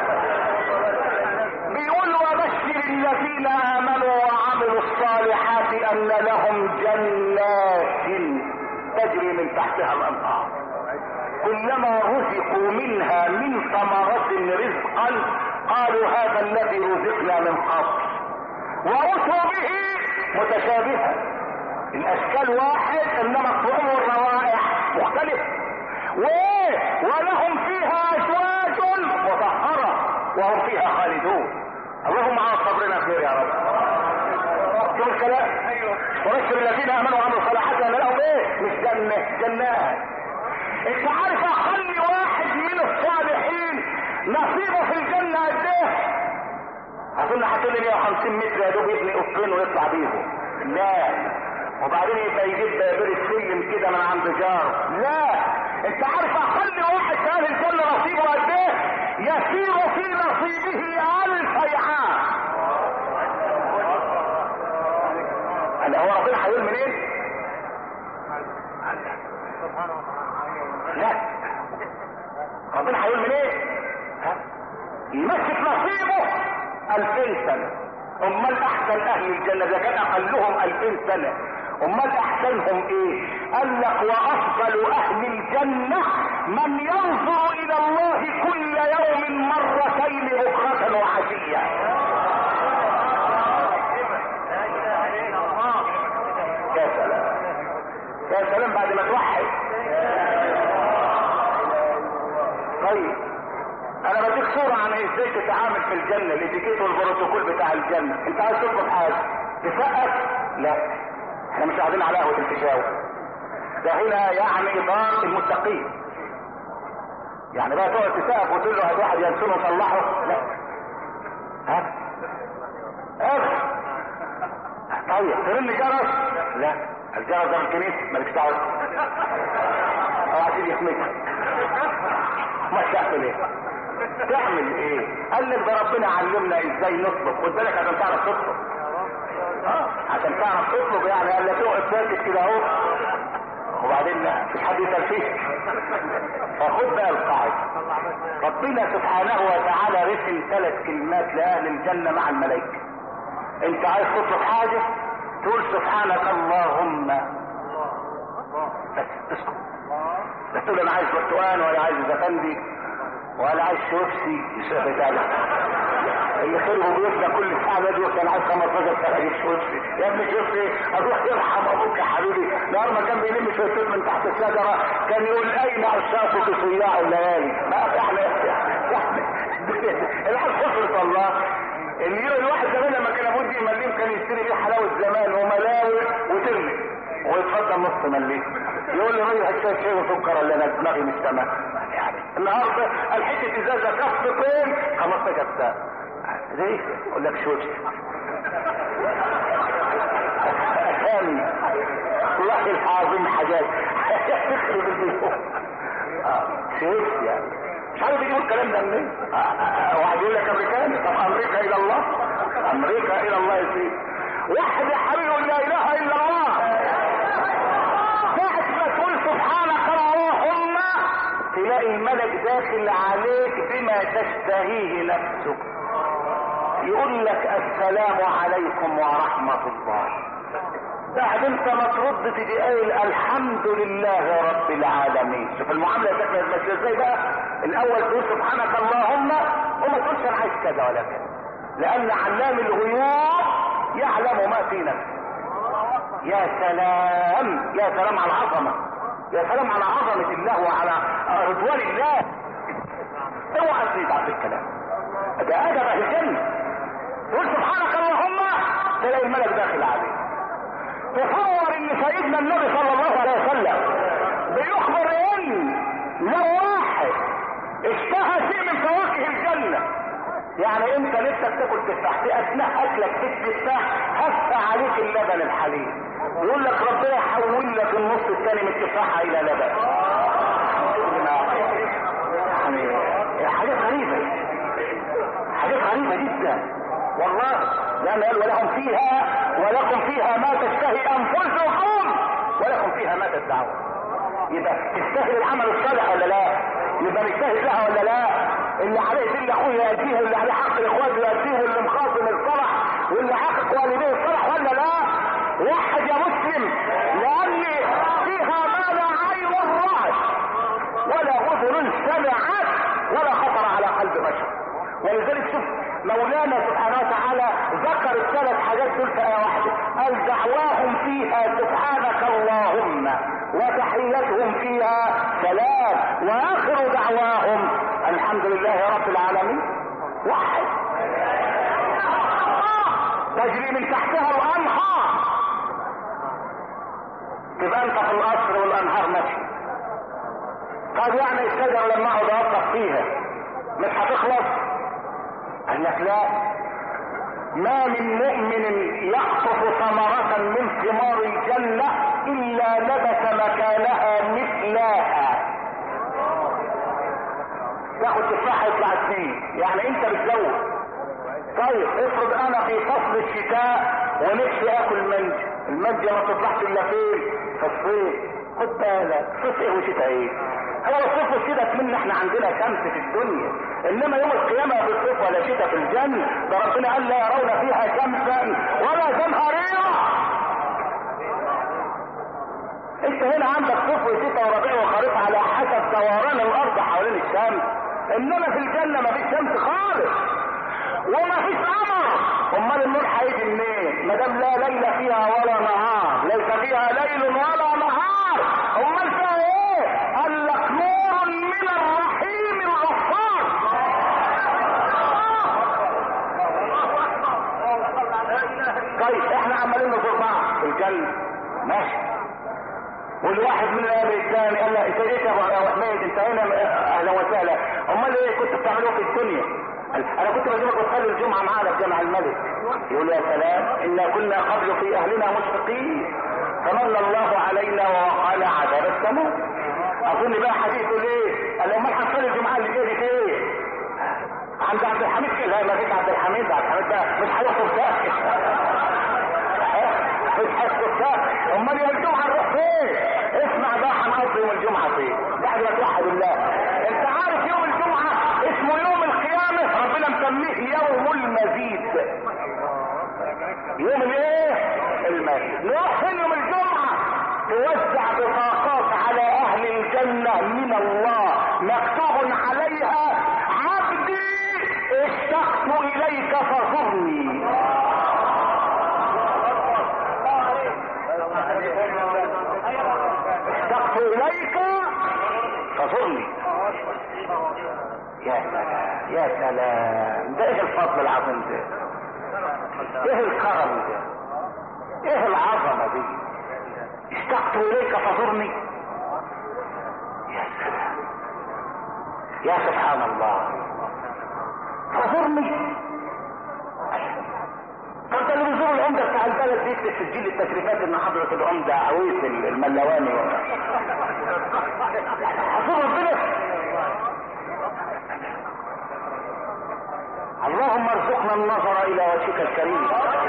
S2: بيقول وبشر الذين امنوا وعملوا الصالحات ان لهم جنات تجري من تحتها الانهار كلما رزقوا منها من ثمرة رزقا قالوا هذا الذي رزقنا من قبل وأتوا به متشابها، الاشكال واحد انما الطعم والروائح مختلف. ولهم فيها ازواج مطهرة وهم فيها خالدون. اللهم على صبرنا خير يا رب. شوف الكلام. ورشد الذين امنوا وعملوا الصالحات ان لهم ايه؟ مش جنات. انت عارف اخلي واحد من الصالحين نصيبه في الجنه قد ايه؟ اظن هتقول لي 150 متر يا دوب يبني قطين ويطلع بيهم. لا، وبعدين يبقى يجيب بابير السلم كده من عند جار. لا، انت عارف اخلي واحد في اهل الجنه نصيبه قد ايه؟ يسير في نصيبه 1000 عام. هو ربنا هيقول منين؟ لا، ربنا هيقول منين؟ يمسك نصيبه 2000 سنة. امال احسن اهل الجنة اذا كان اقلهم 2000 سنة، امال احسنهم ايه؟ قال لك وافضل اهل الجنة من ينظر الى الله كل يوم مرتين بكرة وعشية. يا سلام يا سلام بعد ما توحد. طيب انا بديك صورة عن ازاي تتعامل في الجنة، الاتيكيت والبروتوكول بتاع الجنة. انت عايز تطلب حاجة تسقف؟ لا، احنا مش قاعدين على قهوة الفيشاوي، ده هنا يعني دار المتقين. يعني بقى تقعد تسقف وتقول له هات واحد ينسونه وصلحه؟ لا. ها طيب ترن جرس؟ لا، الجرس ده من الكنيسة مالكش دعوة. عشان يسمعك ما تعمل ايه؟ تعمل ايه؟ قال لك ده ربنا علمنا ازاي نطلب. خد بالك عشان تعرف تطلب. عشان تعرف تطلب يعني قال لك تقعد ساكت كده اهو وبعدين مش حد يسال فيك. فخد بقى القاعده. ربنا سبحانه وتعالى رسم 3 كلمات لاهل الجنه مع الملائكه. انت عايز تطلب حاجه تقول سبحانك اللهم، بس اسكت. لا تقول انا عايز برتقان ولا عايز زفندي ولا عايز شوفسي يشوف بتاعنا اللي خيره بيفضل كل ساعه بدوك انا عايز 15 سنه اجيب شوفسي. يا ابني شوفسي اروح يرحم ابوك يا حبيبي. نهار ما كان بيلم شويه من تحت الشجره كان يقول اين اشرافك صياع الليالي. ما احنا العيال خسرت والله. الواحد زمان لما كان ابوه يمليم كان يشتري بيه حلاوه زمان وملاوي وترمي ويتفضل نص مليم. يقول لي رايح شويه شاي وسكر ولا انا دماغي مش تمام. يعني النهارده الحته ازازه كفتين 15 ساعه ليه؟ يقول لك شوش والله العظيم حاجات تخرب البيوت. شوش يعني مش عارف يجيبوا الكلام ده منين. واحد يقول لك امريكاني، طب امريكا الى الله، امريكا الى الله يا سيدي. واحد يا حبيبي لا اله الا الله ساعة ما تقول سبحانك اللهم تلاقي الملك داخل عليك بما تشتهيه نفسك، يقول لك السلام عليكم ورحمة الله. بعد انت ما ترد تجي قايل الحمد لله رب العالمين. شوف المعامله شكلها ماشيه ازاي بقى. الاول تقول سبحانك اللهم وما تقولش انا عايز كذا ولا كذا، لان علام الغيوب يعلم ما في نفسك. يا سلام يا سلام على العظمه، يا سلام على عظمه الله وعلى رضوان الله. اوعى تزيد على الكلام ده ادب اهل الجنه. تقول سبحانك اللهم تلاقي الملك داخل عليك. تصور ان سيدنا النبي صلى الله عليه وسلم بيخبر ان لو واحد اشتهى شيء من فواكه الجنه، يعني انت نفسك تاكل تفاح، في اثناء اكلك التفاح هف عليك اللبن الحليب، يقول لك ربنا يحول لك النص الثاني من التفاحه الى لبن. يعني حاجات غريبه، حاجات غريبه جدا والله. لأن قال ولكم فيها ما تشتهي أنفسكم ولكم فيها ما تدعون. يبقى تستاهل العمل الصالح ولا لا؟ يبقى نجتهد لها ولا لا؟ اللي عليه دين اخوه يأتيه، واللي عليه حق الاخوات يأتيه، واللي مخاصم الصلح واللي حقق والديه الصلح ولا لا؟ وحد يا مسلم، لأن فيها ما لا عين رأت ولا أذن سمعت ولا خطر على قلب بشر. ولذلك شوف مولانا سبحانه وتعالى ذكر الثلاث حاجات دول في آية واحدة، قال دعواهم فيها سبحانك اللهم وتحيتهم فيها سلام وآخر دعواهم الحمد لله رب العالمين. واحد تجري من تحتها الأنهار، تبقى انت في القصر والأنهار ماشي. طب يعني الشجرة لما اقعد اوقف فيها مش هتخلص؟ قال لك لا، ما من مؤمن يقطف ثمرة من ثمار الجنة الا لبس مكانها مثلها. تاخد تفاحة يطلع 2، يعني انت بتزود. طيب افرض انا في فصل الشتاء ونفسي اكل المانجا ما تطلعش الا فين؟ في الصيف. خد بالك صيف ايه وشتاء ايه؟ هو الصيف والشتاء كمان احنا عندنا شمس في الدنيا، انما يوم القيامة في الصيف ولا شتاء في الجنة. ده ربنا قال لا يرون فيها شمسا ولا زمهريرا. انت هنا عندك صيف وشتاء وربيع وخريف على حسب دوران الارض حوالين الشمس، انما في الجنة ما فيش شمس خالص وما فيش قمر. امال النور هيجي منين؟ ما دام لا ليل فيها ولا نهار، ليس فيها ليل ولا نهار، امال فيها ايه؟ قال لك نور من الرحيم الغفار. طيب احنا عمالين نزور بعض في الجنة ماشي، والواحد من الثاني قال لا انت ايه يا ابو حميد انت هنا اهلا وسهلا، امال ايه كنت بتعملوه في الدنيا؟ انا كنت بجيبك وتصلي الجمعه معانا في جامع الملك. يقول يا سلام انا كنا قبل في اهلنا مشفقين فمن الله علينا ووقانا عذاب السماء. اظن بقى حديثه ليه؟ قال امال هنصلي الجمعه اللي جايه دي ايه؟ عند عبد الحميد كده. لا ما فيش عبد الحميد، عبد الحميد ده مش هيخطب ساكت مش هيخطب ساكت. امال يا الجمعه نروح فين؟ اسمع بقى هنقضي يوم الجمعه فين بعد ما توحد الله. انت عارف يوم الجمعه اسمه يوم القيامه، ربنا مسميه يوم المزيد. يوم الايه؟ المزيد. نروح فين يوم الجمعه؟ توزع بطاقات على اهل الجنه من الله مكتوب عليها عبدي اشتقت اليك فزرني. اشتقت اليك فزرني. يا سلام يا سلام، ده ايه الفضل العظيم ده؟ ايه الكرم ده؟ ايه العظمه دي؟ اشتقت اليك فزرني. يا سلام يا سبحان الله. فزرني. فانت اللي بيزور العمدة بتاع البلد دي في تسجيل التشريفات ان حضرة العمدة عويس الملواني حضور ربنا. اللهم ارزقنا النظر الى وجهك الكريم.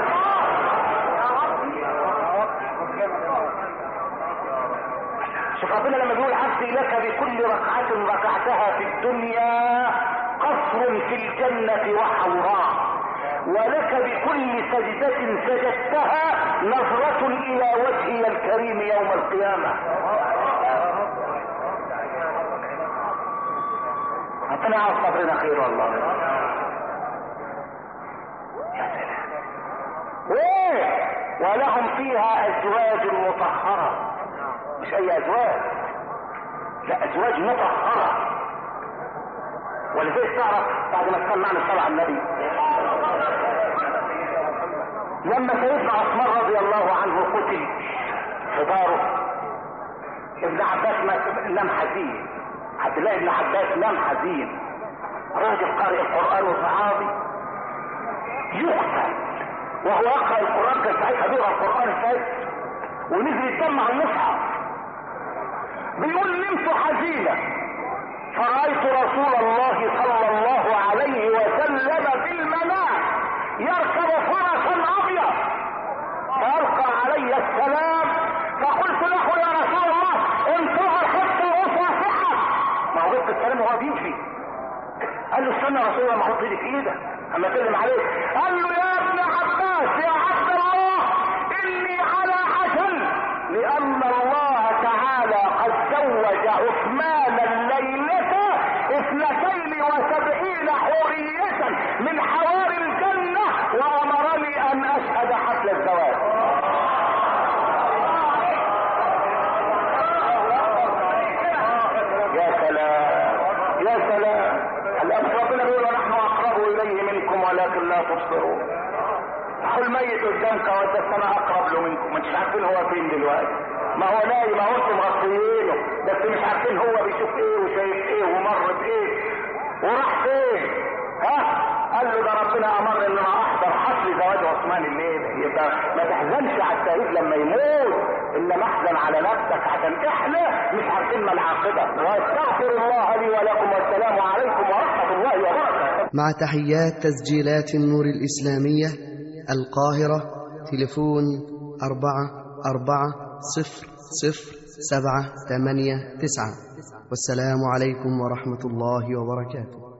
S2: شوف ربنا لما بيقول عبدي لك بكل ركعة ركعتها في الدنيا قصر في الجنة وحوراء، ولك بكل سجدة سجدتها نظرة الى وجهي الكريم يوم القيامة. ربنا يعوض صبرنا خير والله. يا سلام. ولهم فيها ازواج مطهرة، مش اي ازواج، لا ازواج مطهرة. ولذلك تعرف بعد ما كان معنا الصلاة على النبي لما سيدنا عثمان رضي الله عنه قتل في داره، ابن عباس نام حزين، عبد الله بن عباس نام حزين، راجل قارئ القرآن وصحابي يقتل وهو يقرأ القرآن، كان ساعتها بيقرأ القرآن الفجر ونزل يتجمع المصحف، بيقول نمت حزينة فرأيت رسول الله صلى الله عليه وسلم بالمنام يركب فرسا أبيض فألقى علي السلام، فقلت له يا رسول الله انتظر حتى أصافحك. ما هو قلت السلام وهو بيمشي، قال له استنى يا رسول الله ما احط ايدي في ايدك اما اسلم عليك. قال له يا ابن عباس يا عبد الله اني على عجل، لان الله تعالى قد زوج عثمان الليلة 72 حورية من حواري الجنة وامرني ان اشهد حفل الزواج. يا سلام يا سلام. الأمس ربنا بيقول ونحن أقرب إليه منكم ولكن لا تبصرون. حل ميت قدامك وانت السنة أقرب له منكم، ما انتش عارفين هو فين دلوقتي، ما هو نايم، ما هو انتم مغطيينه بس مش عارفين هو بيشوف ايه وشايف ايه ومر بايه وراح فين. قال له ده ربنا امر ان انا احضر حفل زواج عثمان الليله. يبقى ما تحزنش على الشهيد لما يموت، انما احزن على نفسك عشان احنا مش عارفين ما العاقبه. واستغفر الله لي ولكم والسلام عليكم ورحمه الله وبركاته.
S3: مع تحيات تسجيلات النور الإسلامية القاهرة، تليفون 44000789. والسلام عليكم ورحمة الله وبركاته.